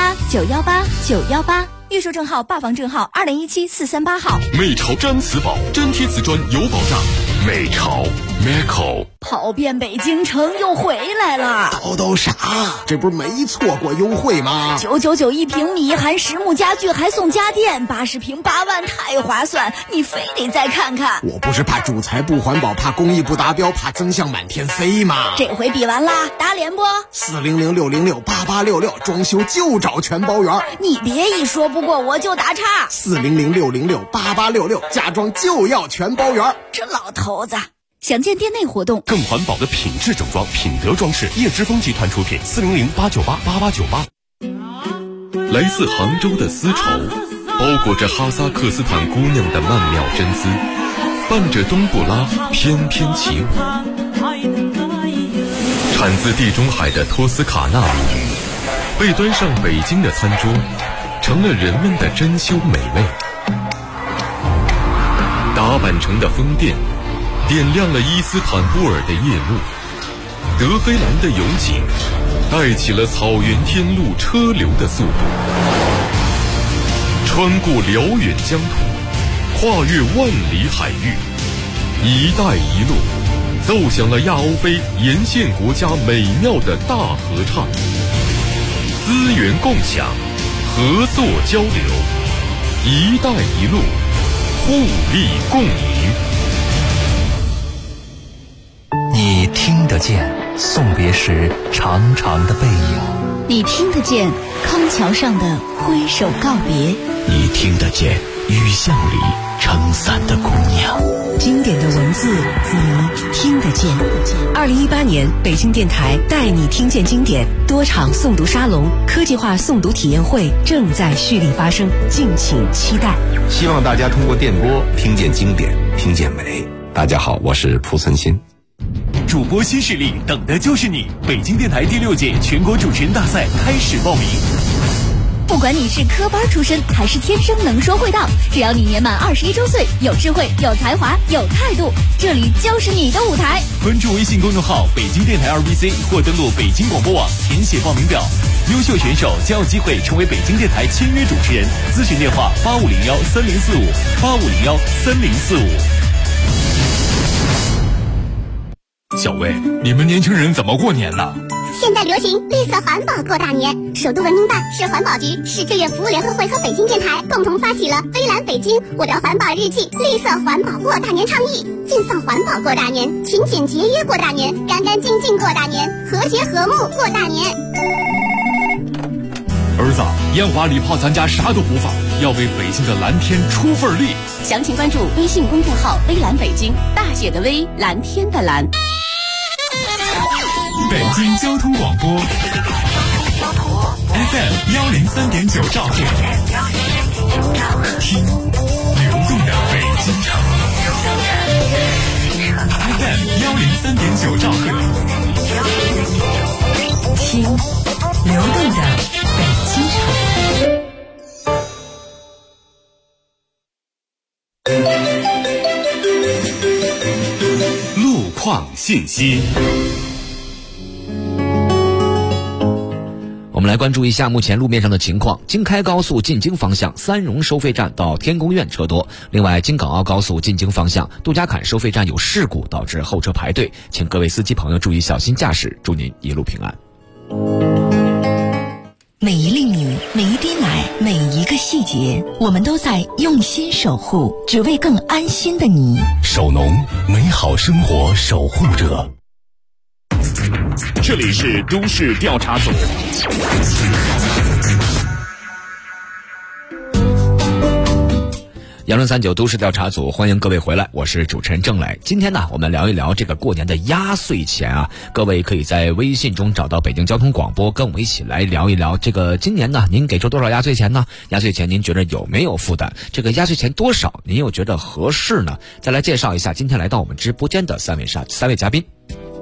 88918918，预售证号、霸房证号2017-438号。 美潮毡瓷宝，粘贴瓷砖有保障。美潮 Meco 跑遍北京城又回来了。 都啥？这不是没错过优惠吗 ？999一平米，含实木家具还送家电，80平8万，太划算！你非得再看看。 我不是怕主材不环保，怕工艺不达标，怕增项满天飞吗？ 这回比完啦，打脸不 ？400-606-8866，装修就找全包圆。 你别一说不过我就打岔。 400-606-8866，家装就要全包圆。 这老头子。详见店内活动。 更环保的品质整装，品德装饰，叶之峰集团出品。400-898-8898。来自杭州的丝绸，包裹着哈萨克斯坦姑娘的曼妙真丝，伴着冬不拉翩翩起舞。产自地中海的托斯卡纳米，被端上北京的餐桌，成了人们的珍馐美味。打扮成的风电点亮了伊斯坦布尔的夜幕，德黑兰的油井带起了草原天路车流的速度，穿过辽远疆土，跨越万里海域，一带一路奏响了亚欧非沿线国家美妙的大合唱，资源共享，合作交流，一带一路，互利共赢。 你听得见送别时长长的背影， 你听得见康桥上的挥手告别， 你听得见雨巷里撑伞的姑娘。 经典的文字，你听得见。2018年，北京电台带你听见经典多场诵读沙龙、科技化诵读体验会正在蓄力发生，敬请期待。 希望大家通过电波听见经典，听见美。大家好，我是蒲存昕。 主播新势力，等的就是你！北京电台第6届全国主持人大赛开始报名。 不管你是科班出身还是天生能说会道，只要你年满21周岁，有智慧、有才华、有态度，这里就是你的舞台。 关注微信公众号北京电台2BC 或登录北京广播网填写报名表，优秀选手将有机会成为北京电台签约主持人。咨询电话8501-3045，8501-3045。 小魏，你们年轻人怎么过年呢？ 现在流行绿色环保过大年，首都文明办、市环保局、市志愿服务联合会和北京电台共同发起了微蓝北京我聊环保日记绿色环保过大年倡议，尽放环保过大年，勤俭节约过大年，干干净净过大年，和谐和睦过大年。 儿子，烟花礼炮咱家啥都不放，要为北京的蓝天出份力。 详情关注微信公众号微蓝北京，大写的微，蓝天的蓝。 北京交通广播 FM 103.9兆赫，听流动的北京城。FM 103.9兆赫， 听流动的北京城。 创信息。 我们来关注一下目前路面上的情况。京开高速进京方向三荣收费站到天宫苑车多，另外京港澳高速进京方向杜家坎收费站有事故，导致后车排队，请各位司机朋友注意小心驾驶，祝您一路平安。 每一粒米，每一滴奶，每一个细节，我们都在用心守护，只为更安心的你。 守农，美好生活守护者。这里是都市调查组。 杨论39都市调查组，欢迎各位回来，我是主持人郑磊。今天呢，我们聊一聊这个过年的压岁钱啊。各位可以在微信中找到北京交通广播，跟我们一起来聊一聊这个今年呢，您给出多少压岁钱呢？压岁钱您觉得有没有负担？这个压岁钱多少，您又觉得合适呢？再来介绍一下今天来到我们直播间的三位嘉宾。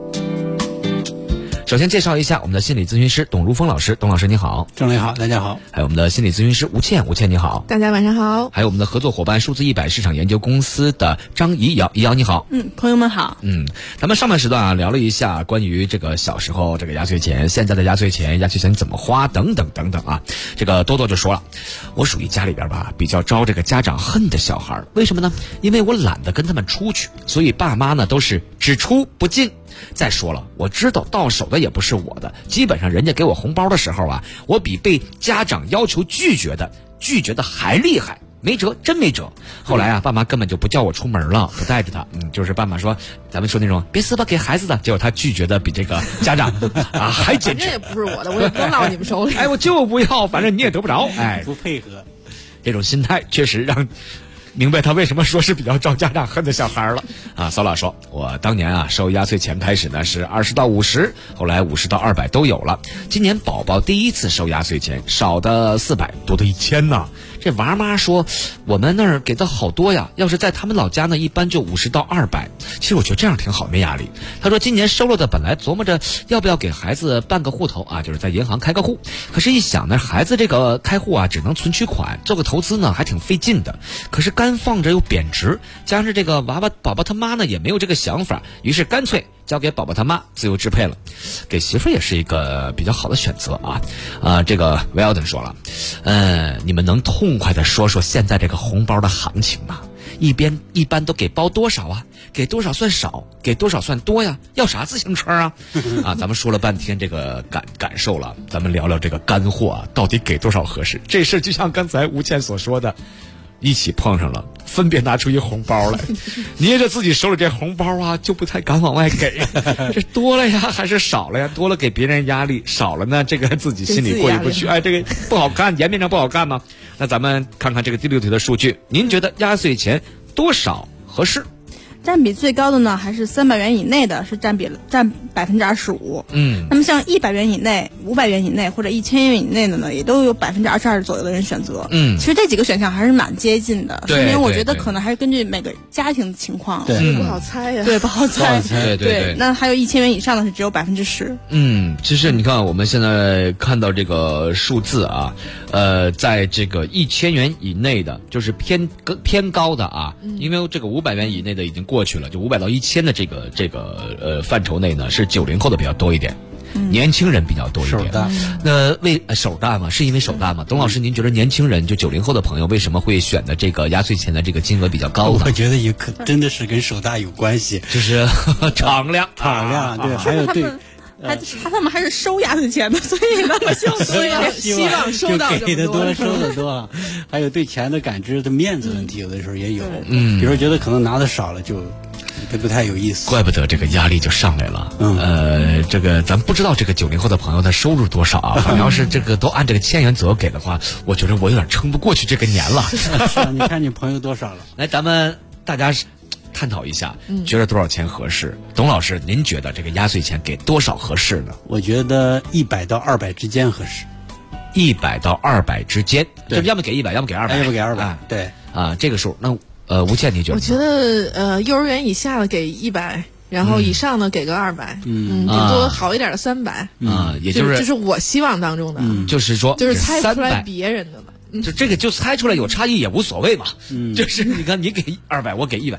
首先介绍一下我们的心理咨询师董如峰老师，董老师你好。 郑磊好，大家好。 还有我们的心理咨询师吴倩你好。 大家晚上好。 还有我们的合作伙伴数字100市场研究公司的张怡瑶你好。 朋友们好。 咱们上半时段啊聊了一下关于这个小时候这个压岁钱，现在的压岁钱怎么花等等等等啊。这个多多就说了，我属于家里边吧比较招这个家长恨的小孩，为什么呢？因为我懒得跟他们出去，所以爸妈呢都是只出不进。再说了，我知道到手的也不是我的，基本上人家给我红包的时候啊，我比被家长要求拒绝的还厉害，没辙，真没辙。后来啊，爸妈根本就不叫我出门了，不带着他，就是爸妈说，咱们说那种别撕吧，给孩子的，结果他拒绝的比这个家长啊还坚持。 反正也不是我的，我也不能落你们手里。 哎，我就不要，反正你也得不着。哎， 不配合， 这种心态确实让。明白他为什么说是比较招家长恨的小孩了啊！骚老说，我当年啊收压岁钱开始呢是20到50，后来50到200都有了。今年宝宝第一次收压岁钱，少的400，多的1000呢。这娃妈说，我们那儿给的好多呀，要是在他们老家呢，一般就50到200。其实我觉得这样挺好，没压力。他说今年收了的，本来琢磨着要不要给孩子办个户头啊，就是在银行开个户。可是一想呢，孩子这个开户啊，只能存取款，做个投资呢，还挺费劲的。可是干放着又贬值，加上这个宝宝他妈呢也没有这个想法，于是干脆交给宝宝他妈自由支配了。给媳妇也是一个比较好的选择啊。这个维奥登说了，你们能痛快的说说现在这个红包的行情吗？一般都给包多少啊？给多少算少？给多少算多呀？要啥自行车啊？咱们说了半天这个感受了，咱们聊聊这个干货啊，到底给多少合适？这事就像刚才吴倩所说的，一起碰上了，分别拿出一红包来，捏着自己手里这红包啊，就不太敢往外给。这多了呀，还是少了呀？多了给别人压力，少了呢，这个自己心里过意不去。哎，这个不好看，颜面上不好看吗？那咱们看看这个第6题的数据，您觉得压岁钱多少合适？ 占比最高的呢，还是300元以内的，是占25%。那么像100元以内、500元以内或者1000元以内的呢，也都有22%左右的人选择。其实这几个选项还是蛮接近的，说明我觉得可能还是根据每个家庭的情况， 不好猜呀。 对，不好猜。 对。 那还有1000元以上的是只有10%。 其实你看我们现在看到这个数字啊，在这个1000元以内的，就是偏高的啊，因为这个500元以内的已经过去了，就500到1000的这个范畴内呢，是90后的比较多一点，年轻人比较多一点。 手大， 那手大吗？是因为手大吗？董老师，您觉得年轻人就90后的朋友为什么会选的这个压岁钱的这个金额比较高呢？ 我觉得真的是跟手大有关系， 就是敞亮， 对，还有对。 他们还是收压岁钱的，所以那么希望收到给的多，收的多。还有对钱的感知的面子问题，有的时候也有。比如说觉得可能拿的少了就不太有意思。 怪不得这个压力就上来了。这个咱不知道这个90后的朋友的收入多少啊？反正要是这个都按这个1000元左右给的话，我觉得我有点撑不过去这个年了。 是啊，你看你朋友多少了？ 来，咱们大家探讨一下，觉得多少钱合适？董老师，您觉得这个压岁钱给多少合适呢？ 我觉得100到200之间合适。 100到200之间，就是要么给100，要么给200， 要么给200。对啊，这个数，那吴倩你觉得？ 我觉得幼儿园以下的给100。然后以上呢给个200，顶多好一点的300， 也就是我希望当中的， 就是说就是猜不出来别人的了。 就这个就猜出来有差异也无所谓嘛，就是你看你给200，我给100，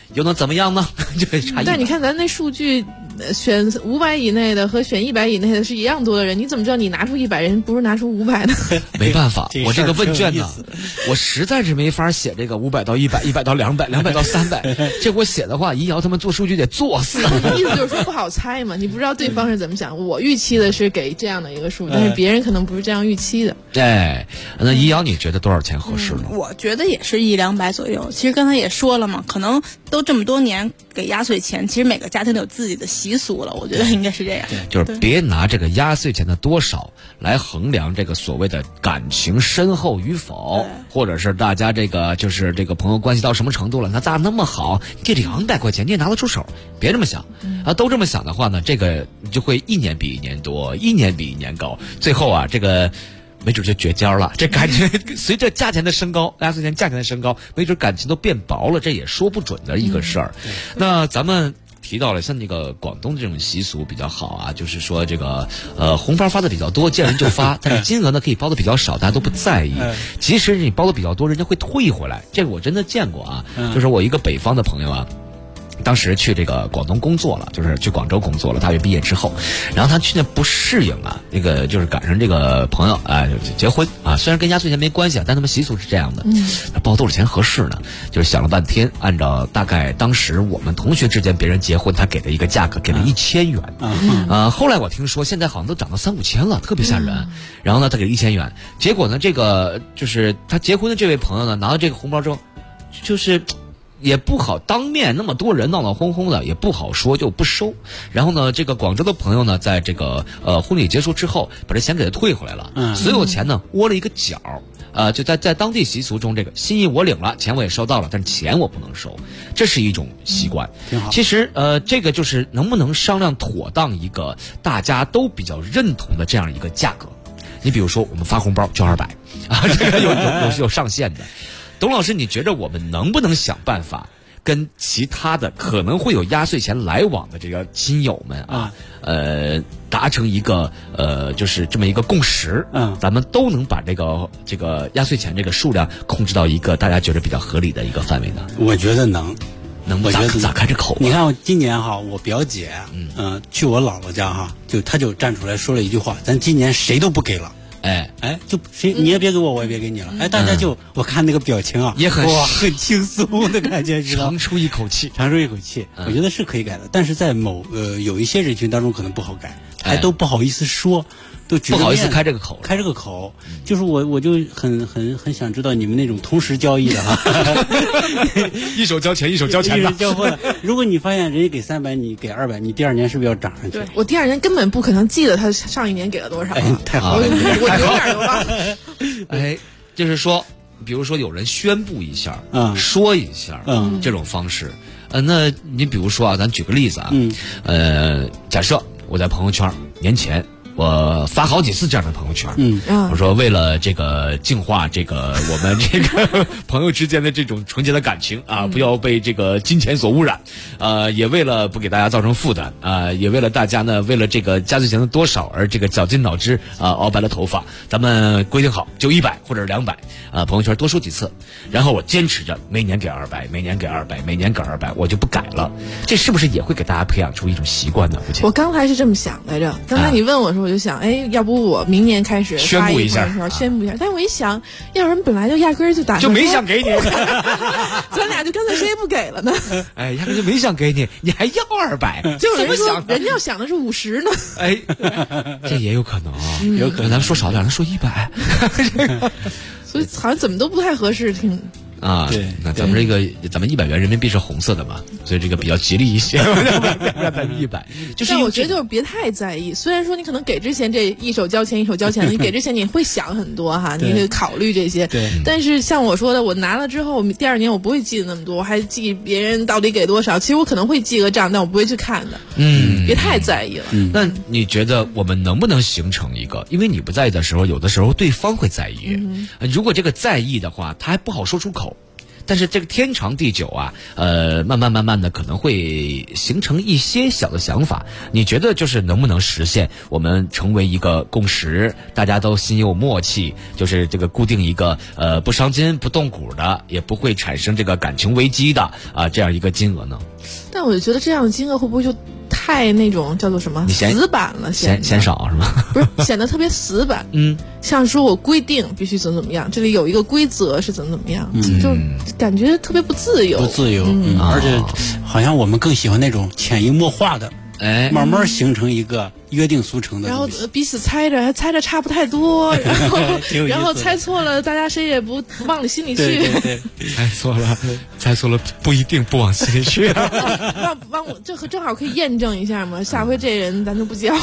又能怎么样呢？就差100。 但你看咱那数据，选500以内的和选100以内的是一样多的人，你怎么知道你拿出100人不如拿出500呢？ 没办法，我这个问卷呢，我实在是没法写这个500到100，100到200，200到300。这我写的话，一瑶他们做数据得作死。 意思就是说不好猜嘛，你不知道对方是怎么想。我预期的是给这样的一个数，但是别人可能不是这样预期的。 对，那一瑶你觉得多少钱合适呢？ 我觉得也是100-200左右。其实刚才也说了嘛，可能都这么多年给压岁钱，其实每个家庭都有自己的习俗了，我觉得应该是这样。 就是别拿这个压岁钱的多少来衡量这个所谓的感情深厚与否，或者是大家这个就是这个朋友关系到什么程度了，那咋那么好，这200块钱你也拿得出手，别这么想啊！都这么想的话呢，这个就会一年比一年多，一年比一年高，最后啊这个没准就绝交了。这感觉随着价钱的升高，压岁钱价钱的升高，没准感情都变薄了，这也说不准的一个事儿。那咱们提到了像那个广东这种习俗比较好啊，就是说这个红包发的比较多，见人就发，但是金额呢可以包的比较少，大家都不在意。其实你包的比较多，人家会退回来，这个我真的见过啊。就是我一个北方的朋友啊，当时去这个广东工作了，就是去广州工作了，大学毕业之后，然后他去那不适应啊，那个就是赶上这个朋友结婚啊，虽然跟压岁钱没关系啊，但他们习俗是这样的，包多少钱合适呢？就是想了半天，按照大概当时我们同学之间别人结婚他给的一个价格，给了1000元，后来我听说现在好像都涨到3-5千了，特别吓人。然后呢，他给了1000元，结果呢，这个就是他结婚的这位朋友呢，拿到这个红包之后，就是也不好当面那么多人闹闹哄哄的，也不好说就不收。然后呢，这个广州的朋友呢，在这个婚礼结束之后，把这钱给他退回来了，所有钱呢窝了一个角，就在当地习俗中，这个心意我领了，钱我也收到了，但是钱我不能收，这是一种习惯。其实这个就是能不能商量妥当一个大家都比较认同的这样一个价格。你比如说我们发红包就200啊，这个有上限的。董老师，你觉着我们能不能想办法跟其他的可能会有压岁钱来往的这个亲友们啊，达成一个就是这么一个共识，咱们都能把这个压岁钱这个数量控制到一个大家觉得比较合理的一个范围呢？ 我觉得能咋开这口？ 你看我今年哈，我表姐去我姥姥家哈，她就站出来说了一句话，咱今年谁都不给了。就谁你也别给我，我也别给你了。大家就我看那个表情啊， 也很轻松的感觉，知道？ 长出一口气， 我觉得是可以改的，但是在有一些人群当中可能不好改，还都不好意思说，都不好意思开这个口。 就是我就很想知道你们那种同时交易的哈， 一手交钱一手交钱的交换。如果你发现人家给300，你给200，你第2年是不是要涨上去？ 对，我第2年根本不可能记得他上一年给了多少。 太好了， 我有点忘。 就是说，比如说有人宣布一下，说一下，这种方式，那你比如说啊，咱举个例子啊，假设我在朋友圈年前。我发好几次这样的朋友圈，我说为了这个净化这个我们这个朋友之间的这种纯洁的感情啊，不要被这个金钱所污染，也为了不给大家造成负担啊，也为了大家呢，为了这个压岁钱的多少而这个绞尽脑汁熬白了头发，咱们规定好就100或者是200朋友圈多说几次，然后我坚持着每年给200，每年给200，每年给200，我就不改了，这是不是也会给大家培养出一种习惯呢？ 我刚才是这么想来着，刚才你问我说。我就想，要不我明年开始宣布一下， 但是我一想，要人本来就压根儿就打就没想给你， 咱俩就干脆谁也不给了呢？ 压根就没想给你，你还要200， 就有人说人家要想的是50呢。 这也有可能啊，有可能咱们说少点，咱说100， 所以好像怎么都不太合适听。 对，那咱们100元人民币是红色的嘛，所以这个比较吉利一些。让咱们100，就是我觉得就是别太在意。虽然说你可能给之前这一手交钱一手交钱，你给之前你会想很多哈，你会考虑这些。 对。 但是像我说的，我拿了之后，第2年我不会记得那么多，我还记别人到底给多少。其实我可能会记个账，但我不会去看的。别太在意了。 那你觉得我们能不能形成一个？因为你不在意的时候，有的时候对方会在意。如果这个在意的话，他还不好说出口。 但是这个天长地久啊，慢慢的可能会形成一些小的想法。你觉得就是能不能实现我们成为一个共识，大家都心有默契，就是这个固定一个不伤筋不动骨的，也不会产生这个感情危机的这样一个金额呢？ 但我就觉得这样的金额会不会就太那种叫做什么死板了， 嫌少是吗？ 不是，显得特别死板。像说我规定必须怎么样，这里有一个规则是怎么样，就感觉特别不自由。 不自由，而且好像我们更喜欢那种潜移默化的，慢慢形成一个约定俗成的， 然后彼此猜着，还猜着差不太多，然后猜错了，大家谁也不往心里去。 对， 猜错了不一定不往心里去。 往我这正好可以验证一下嘛，下回这人咱就不交。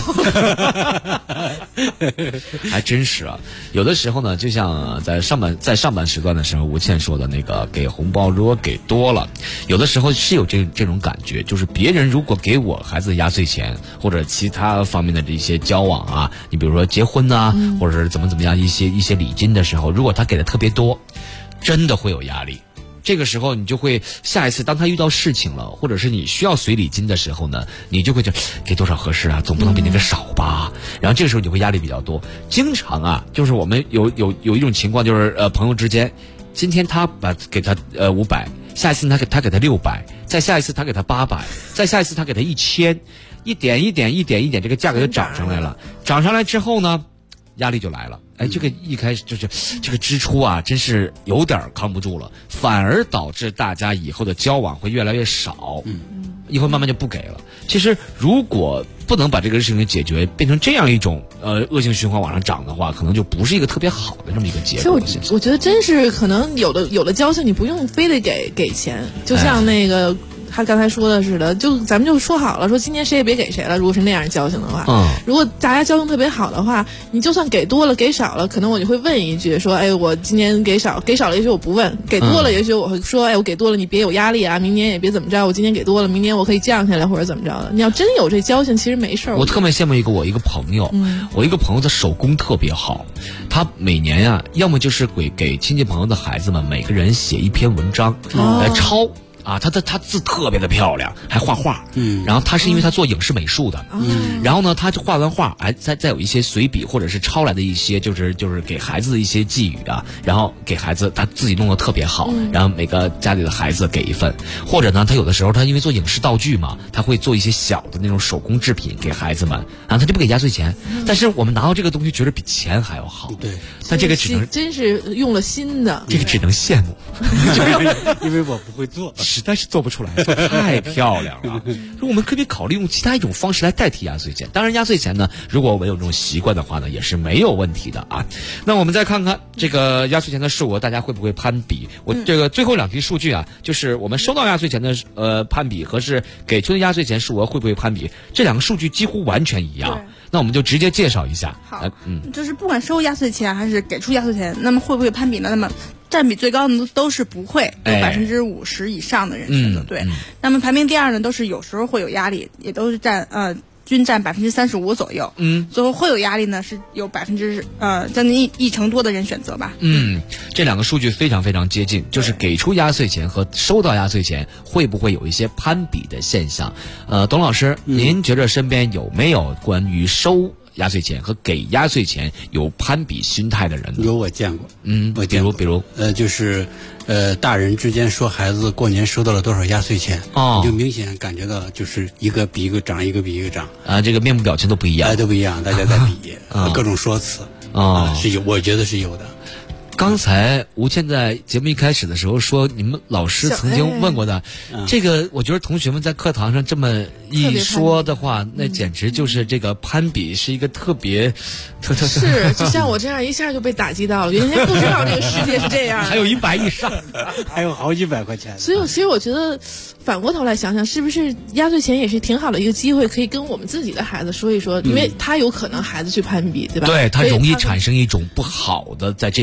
还真是啊，有的时候呢，就像在上半时段的时候，吴倩说的那个给红包如果给多了，有的时候是有这种感觉，就是别人如果给我孩子压岁钱或者其他方面的这些交往啊，你比如说结婚啊，或者是怎么样一些礼金的时候，如果他给的特别多，真的会有压力。这个时候你就会下一次当他遇到事情了，或者是你需要随礼金的时候呢，你就会觉得给多少合适啊，总不能比那个少吧。然后这个时候你会压力比较多。经常啊，就是我们有一种情况，就是朋友之间，今天他给他500，下一次他给他600，再下一次他给他800，再下一次他给他1000，一点，这个价格就涨上来了。涨上来之后呢，压力就来了。这个一开始就是这个支出啊，真是有点扛不住了，反而导致大家以后的交往会越来越少，以后慢慢就不给了。其实如果不能把这个事情解决，变成这样一种恶性循环往上涨的话，可能就不是一个特别好的这么一个结果。 其实我觉得真是可能有的交情你不用非得给钱，就像那个。他刚才说的似的，就咱们就说好了，说今年谁也别给谁了。如果是那样交情的话，如果大家交情特别好的话，你就算给多了给少了，可能我就会问一句说，我今年给少了，也许我不问；给多了，也许我会说，我给多了，你别有压力啊，明年也别怎么着，我今年给多了，明年我可以降下来或者怎么着的。你要真有这交情，其实没事儿。 我特别羡慕我一个朋友，我一个朋友的手工特别好，他每年呀，要么就是给亲戚朋友的孩子们每个人写一篇文章，抄。他字特别的漂亮，还画画。然后他是因为他做影视美术的，然后呢，他就画完画，再有一些随笔或者是抄来的一些，就是给孩子的一些寄语啊，然后给孩子他自己弄得特别好，然后每个家里的孩子给一份，或者呢，他有的时候他因为做影视道具嘛，他会做一些小的那种手工制品给孩子们，然后他就不给压岁钱，但是我们拿到这个东西觉得比钱还要好。 对， 但这个只能真是用了心的， 这个只能羡慕， 因为我不会做。 实在是做不出来，做太漂亮了。我们可以考虑用其他一种方式来代替压岁钱。当然，压岁钱呢，如果我们有这种习惯的话呢，也是没有问题的啊。那我们再看看这个压岁钱的数额，大家会不会攀比？我这个最后2题数据啊，就是我们收到压岁钱的攀比和是给出的压岁钱数额会不会攀比？这2个数据几乎完全一样。那我们就直接介绍一下。 好，就是不管收压岁钱还是给出压岁钱，那么会不会攀比呢？那么占比最高的都是不会，有50%以上的人选择对。那么排名第2呢，都是有时候会有压力，也都是均占35%左右。最后会有压力呢，是有将近1成多的人选择吧。 这2个数据非常非常接近，就是给出压岁钱和收到压岁钱会不会有一些攀比的现象？董老师，您觉得身边有没有关于收压岁钱和给压岁钱有攀比心态的人呢？ 有，我见过。 我见过，比如就是大人之间说孩子过年收到了多少压岁钱，你就明显感觉到就是一个比一个涨，一个比一个涨啊，这个面部表情都不一样， 都不一样，大家在比各种说辞是有，我觉得是有的。 刚才吴倩在节目一开始的时候说，你们老师曾经问过的，这个我觉得同学们在课堂上这么一说的话，那简直就是这个攀比是一个特别是，就像我这样一下就被打击到了，原先不知道这个世界是这样， 还有100以上， 还有好几百块钱。 所以其实我觉得反过头来想想，是不是压岁钱也是挺好的一个机会，可以跟我们自己的孩子说一说，因为他有可能孩子去攀比，对吧？ 对，他容易产生一种不好的在这方面的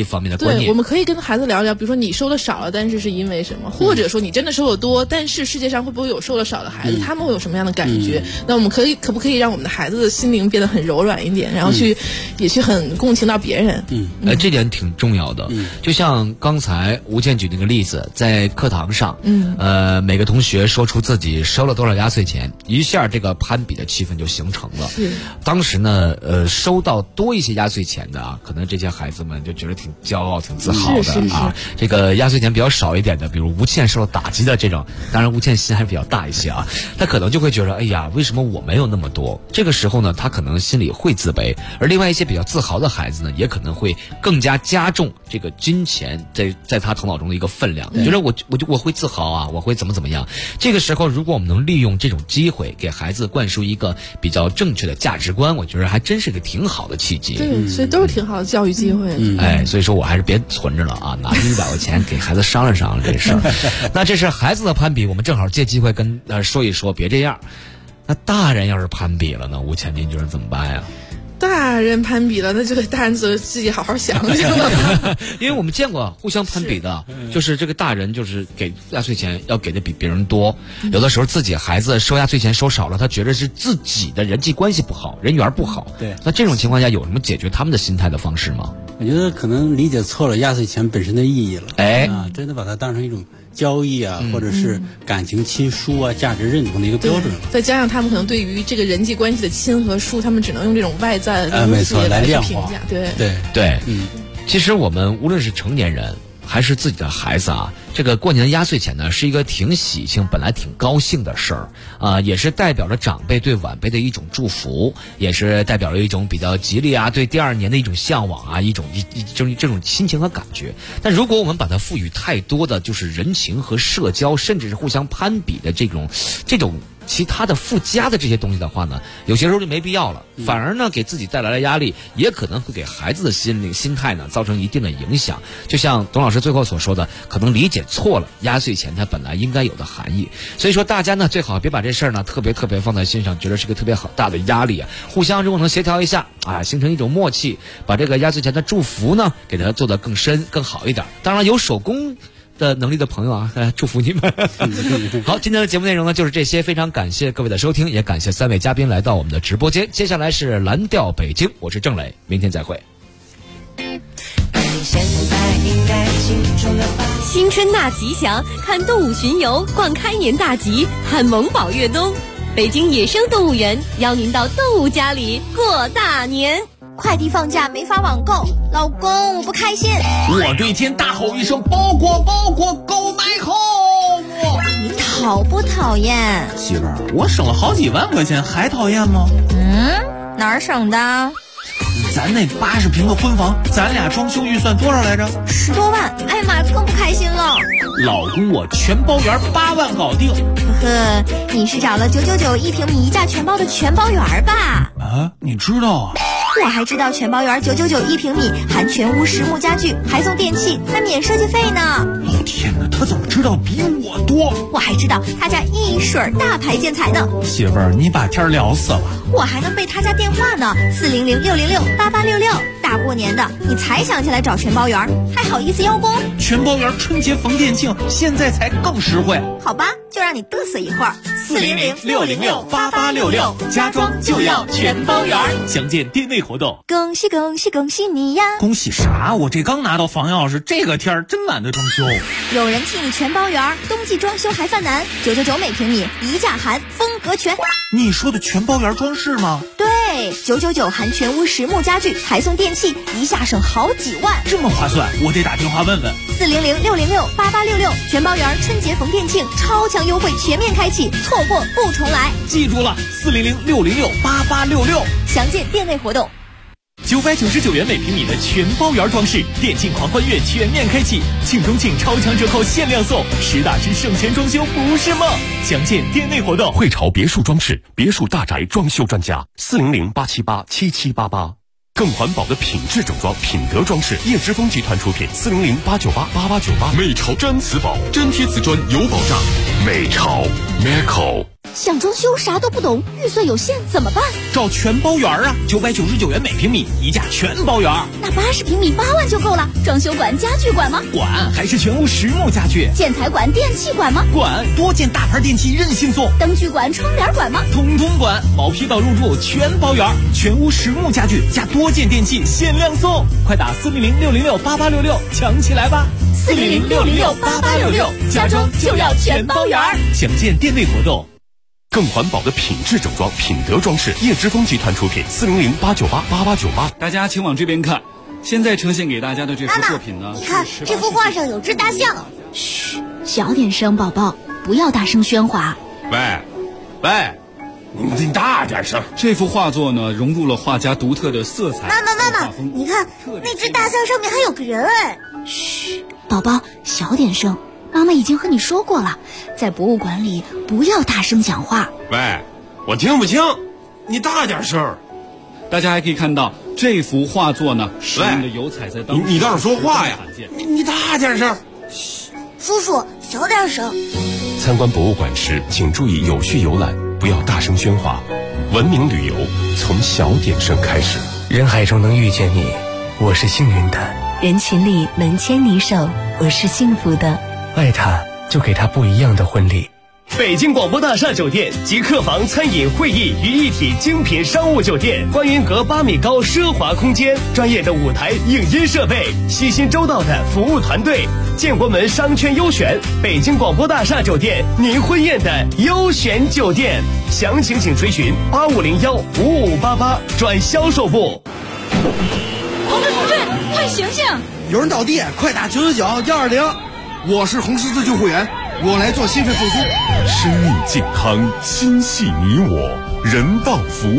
观念。 对，我们可以跟孩子聊聊，比如说你收的少了，但是因为什么，或者说你真的收的多，但是世界上会不会有收的少的孩子，他们会有什么样的感觉？那我们可不可以让我们的孩子的心灵变得很柔软一点，然后也去很共情到别人？ 这点挺重要的。就像刚才吴倩举那个例子，在课堂上，每个同学说出自己收了多少压岁钱，一下这个攀比的气氛就形成了。当时呢，收到多一些压岁钱的啊，可能这些孩子们就觉得挺骄傲、挺自豪的啊。这个压岁钱比较少一点的，比如吴倩受了打击的这种，当然吴倩心还是比较大一些啊，他可能就会觉得，哎呀，为什么我没有那么多？这个时候呢，他可能心里会自卑。而另外一些比较自豪的孩子呢，也可能会更加加重这个金钱在他头脑中的一个分量，觉得我会自豪啊，我会怎么样。这个时候，如果我们能利用这种机会，给孩子灌输一个比较正确的价值观，我觉得还真是个挺好的契机。 对，所以都是挺好的教育机会。 所以说我还是别存着了啊，拿出100块钱给孩子商量商量这事儿。那这是孩子的攀比，我们正好借机会跟说一说，别这样。那大人要是攀比了呢？吴倩，您觉得怎么办呀？ 大人攀比了，那就得大人自己好好想想了。 因为我们见过互相攀比的，就是这个大人就是给压岁钱要给的比别人多，有的时候自己孩子收压岁钱收少了，他觉得是自己的人际关系不好，人缘不好。 对， 那这种情况下有什么解决他们的心态的方式吗？ 我觉得可能理解错了压岁钱本身的意义了。真的把它当成一种交易啊，或者是感情亲疏啊、价值认同的一个标准了。 再加上他们可能对于这个人际关系的亲和疏，他们只能用这种外在的东西来去评价。 对，其实我们无论是成年人还是自己的孩子啊，这个过年的压岁钱呢，是一个挺喜庆、本来挺高兴的事儿啊，也是代表着长辈对晚辈的一种祝福，也是代表着一种比较吉利啊，对第二年的一种向往啊，一种这种心情和感觉。但如果我们把它赋予太多的就是人情和社交，甚至是互相攀比的这种其他的附加的这些东西的话呢，有些时候就没必要了，反而呢给自己带来了压力，也可能会给孩子的心态呢造成一定的影响。就像董老师最后所说的，可能理解错了压岁钱它本来应该有的含义。所以说大家呢最好别把这事儿呢特别放在心上，觉得是个特别好大的压力啊。互相如果能协调一下啊，形成一种默契，把这个压岁钱的祝福呢给它做得更深更好一点。当然有手工的能力的朋友啊，祝福你们。好，今天的节目内容呢就是这些，非常感谢各位的收听，也感谢3位嘉宾来到我们的直播间。接下来是蓝调北京，我是郑磊，明天再会。 新春大吉祥，看动物巡游，逛开年大吉，看萌宝越冬。北京野生动物园邀您到动物家里过大年。 快递放假没法网购，老公我不开心。 我对天大吼一声，包裹购买home。 你讨不讨厌？ 媳妇儿，我省了好几万块钱，还讨厌吗？ 哪儿省的？ 咱那80平的婚房，咱俩装修预算多少来着 ？10多万。哎呀妈，更不开心了。 老公，我全包圆8万搞定。 呵呵，你是找了9991平米1价全包的全包圆吧？ 啊，你知道啊？ 我还知道全包圆9991平米，含全屋实木家具，还送电器，还免设计费呢。 哦天哪，他怎么知道比我多？ 我还知道他家一水大牌建材呢。 媳妇儿，你把天聊死了。 我还能背他家电话呢，400-606-8866。大过年的，你才想起来找全包圆，还好意思邀功？ 全包圆春节逢店庆，现在才更实惠。 好吧，就让你嘚瑟一会儿。 400-606-8866，家装就要全包圆。详见店内活动。 恭喜恭喜恭喜你呀！ 恭喜啥？我这刚拿到房钥匙，这个天儿真懒得装修。 有人替你全包圆，冬季装修还犯难，999每平米，1价含，风格全。 你说的全包圆装饰吗？ 对，999含全屋实木家具，还送电器，一下省好几万， 这么划算，我得打电话问问。 400-606-8866，全包圆春节逢店庆，超强优惠全面开启，错过不重来。 记住了，400-606-8866， 详见店内活动。 999元每平米的全包圆装饰，店庆狂欢月全面开启，庆中庆超强折扣限量送，实打实省钱装修不是梦。详见店内活动。 汇潮别墅装饰，别墅大宅装修专家，400-878-7788。更环保的品质整装，品德装饰，叶之峰集团出品，400-898-8898。美潮毡瓷宝，真贴瓷砖有保障。美潮 Merco。 想装修啥都不懂，预算有限怎么办？ 找全包园啊，999元每平米，一价全包园。 那80平米8万就够了。装修馆、家具馆吗？ 管，还是全屋实木家具。 建材馆、电器馆吗？ 管，多件大牌电器任性送。 灯具馆、窗帘馆吗？ 统统管，毛坯到入住全包园，全屋实木家具加多件电器限量送，快打400-606-8866抢起来吧 ！400-606-8866，家装就要全包园。 详见店内活动。 更环保的品质整装，品德装饰，叶之峰集团出品，400-898-8898。 大家请往这边看，现在呈现给大家的这幅作品呢， 你看这幅画上有只大象。嘘，小点声，宝宝，不要大声喧哗。 喂，你大点声。 这幅画作呢，融入了画家独特的色彩。 妈妈，你看那只大象上面还有个人哎。嘘，宝宝，小点声。妈妈已经和你说过了，在博物馆里不要大声讲话。 喂，我听不清，你大点声。 大家还可以看到这幅画作呢，使用的油彩在当中。 你倒是说话呀！你大点声。 嘘，叔叔，小点声。 参观博物馆时，请注意有序游览，不要大声喧哗。文明旅游从小点声开始。 人海中能遇见你，我是幸运的； 人群里能牵你手，我是幸福的。 爱他，就给他不一样的婚礼。 北京广播大厦酒店集客房、餐饮、会议于一体精品商务酒店，观云阁8米高奢华空间，专业的舞台影音设备，细心周到的服务团队，建国门商圈优选，北京广播大厦酒店，您婚宴的优选酒店。详情请垂询8501-5588转销售部。 同志，快醒醒！ 有人倒地，快打999-120。我是红十字救护员，我来做心肺复苏。 生命健康，心系你我，人道服务。